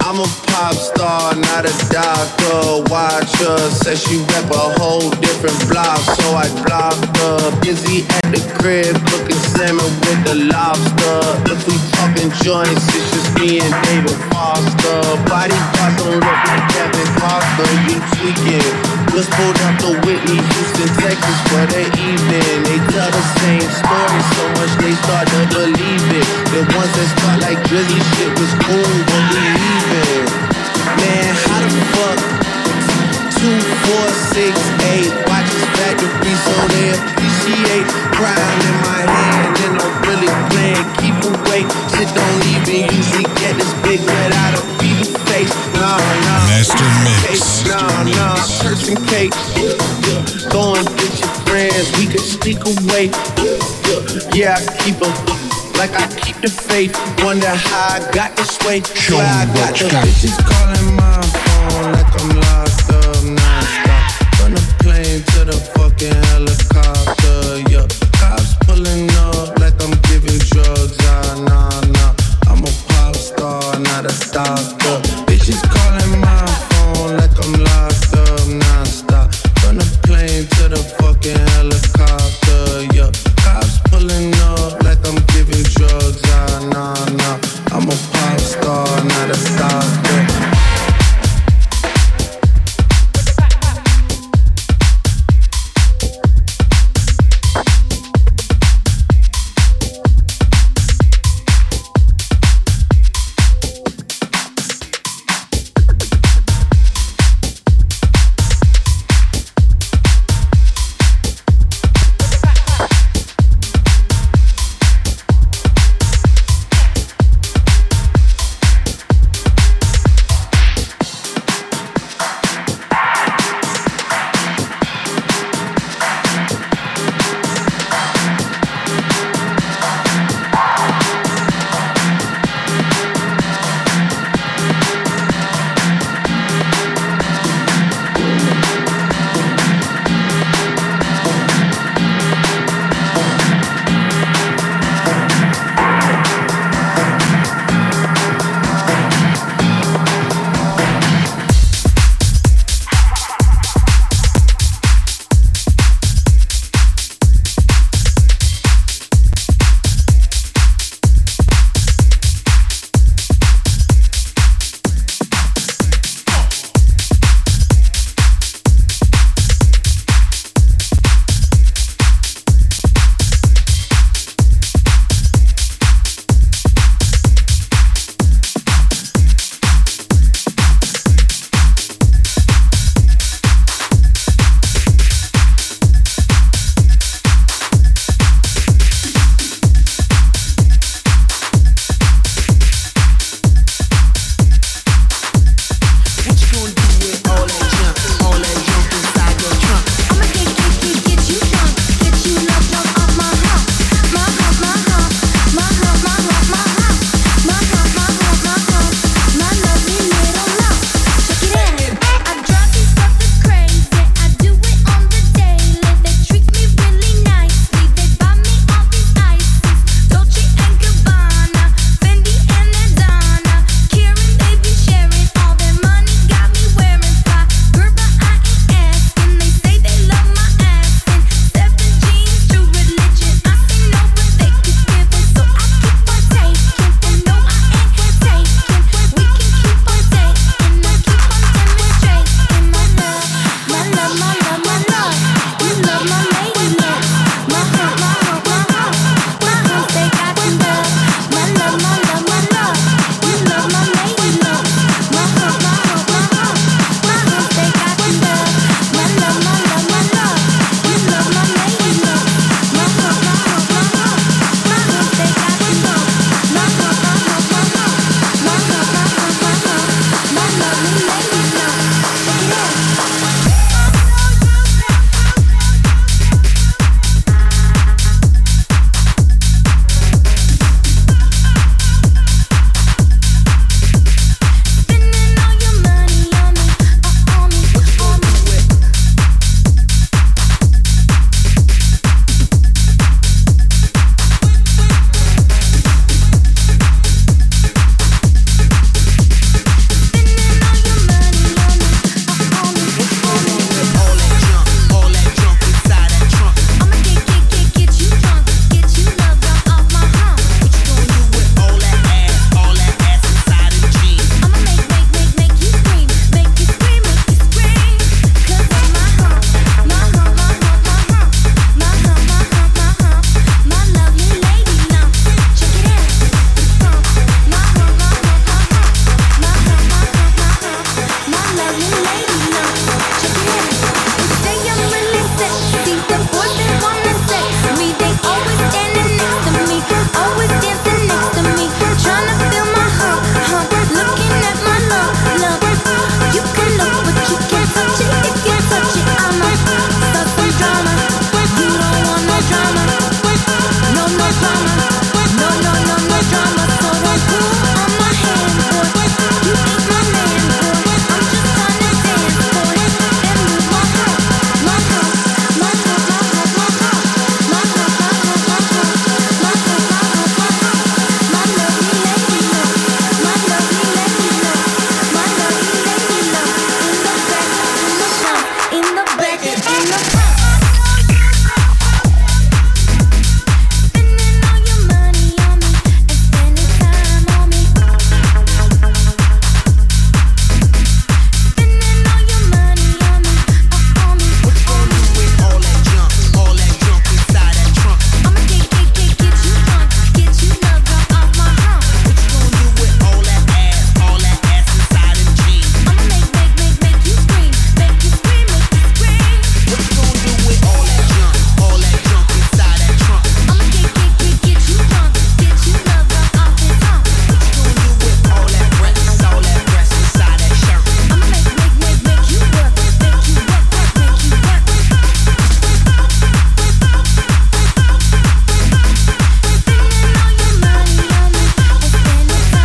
I'm a pop star, not a doctor. Watch her, says she rep a whole different block, so I blocked her. Busy at the crib, cooking salmon with the lobster. If we talking joints, it's just me and David Foster. Bodyguards don't look like Kevin Costner, you tweaking. Just pulled up to Whitney, Houston, Texas for the evening. They tell the same story so much they start to believe it. The ones that start like Drizzy shit was cool, but we leaving. Man, how the fuck 2, 4, 6, 8 watches factory so they appreciate. Crown in my hand and I'm really playing. Keep awake, shit don't even usually get this big red out of people's face. Nah, Master Mix. Nah, person cake. Go and get your friends, we can sneak away. Yeah, I keep them like I keep the faith. Wonder how I got this way. Show me I what got you the got. bitches calling my phone like I'm locked up non-stop. From the plane to the fucking helicopter, yeah. Cops pulling up like I'm giving drugs, nah. I'm a pop star, not a doctor. Bitches calling my phone like I'm locked up.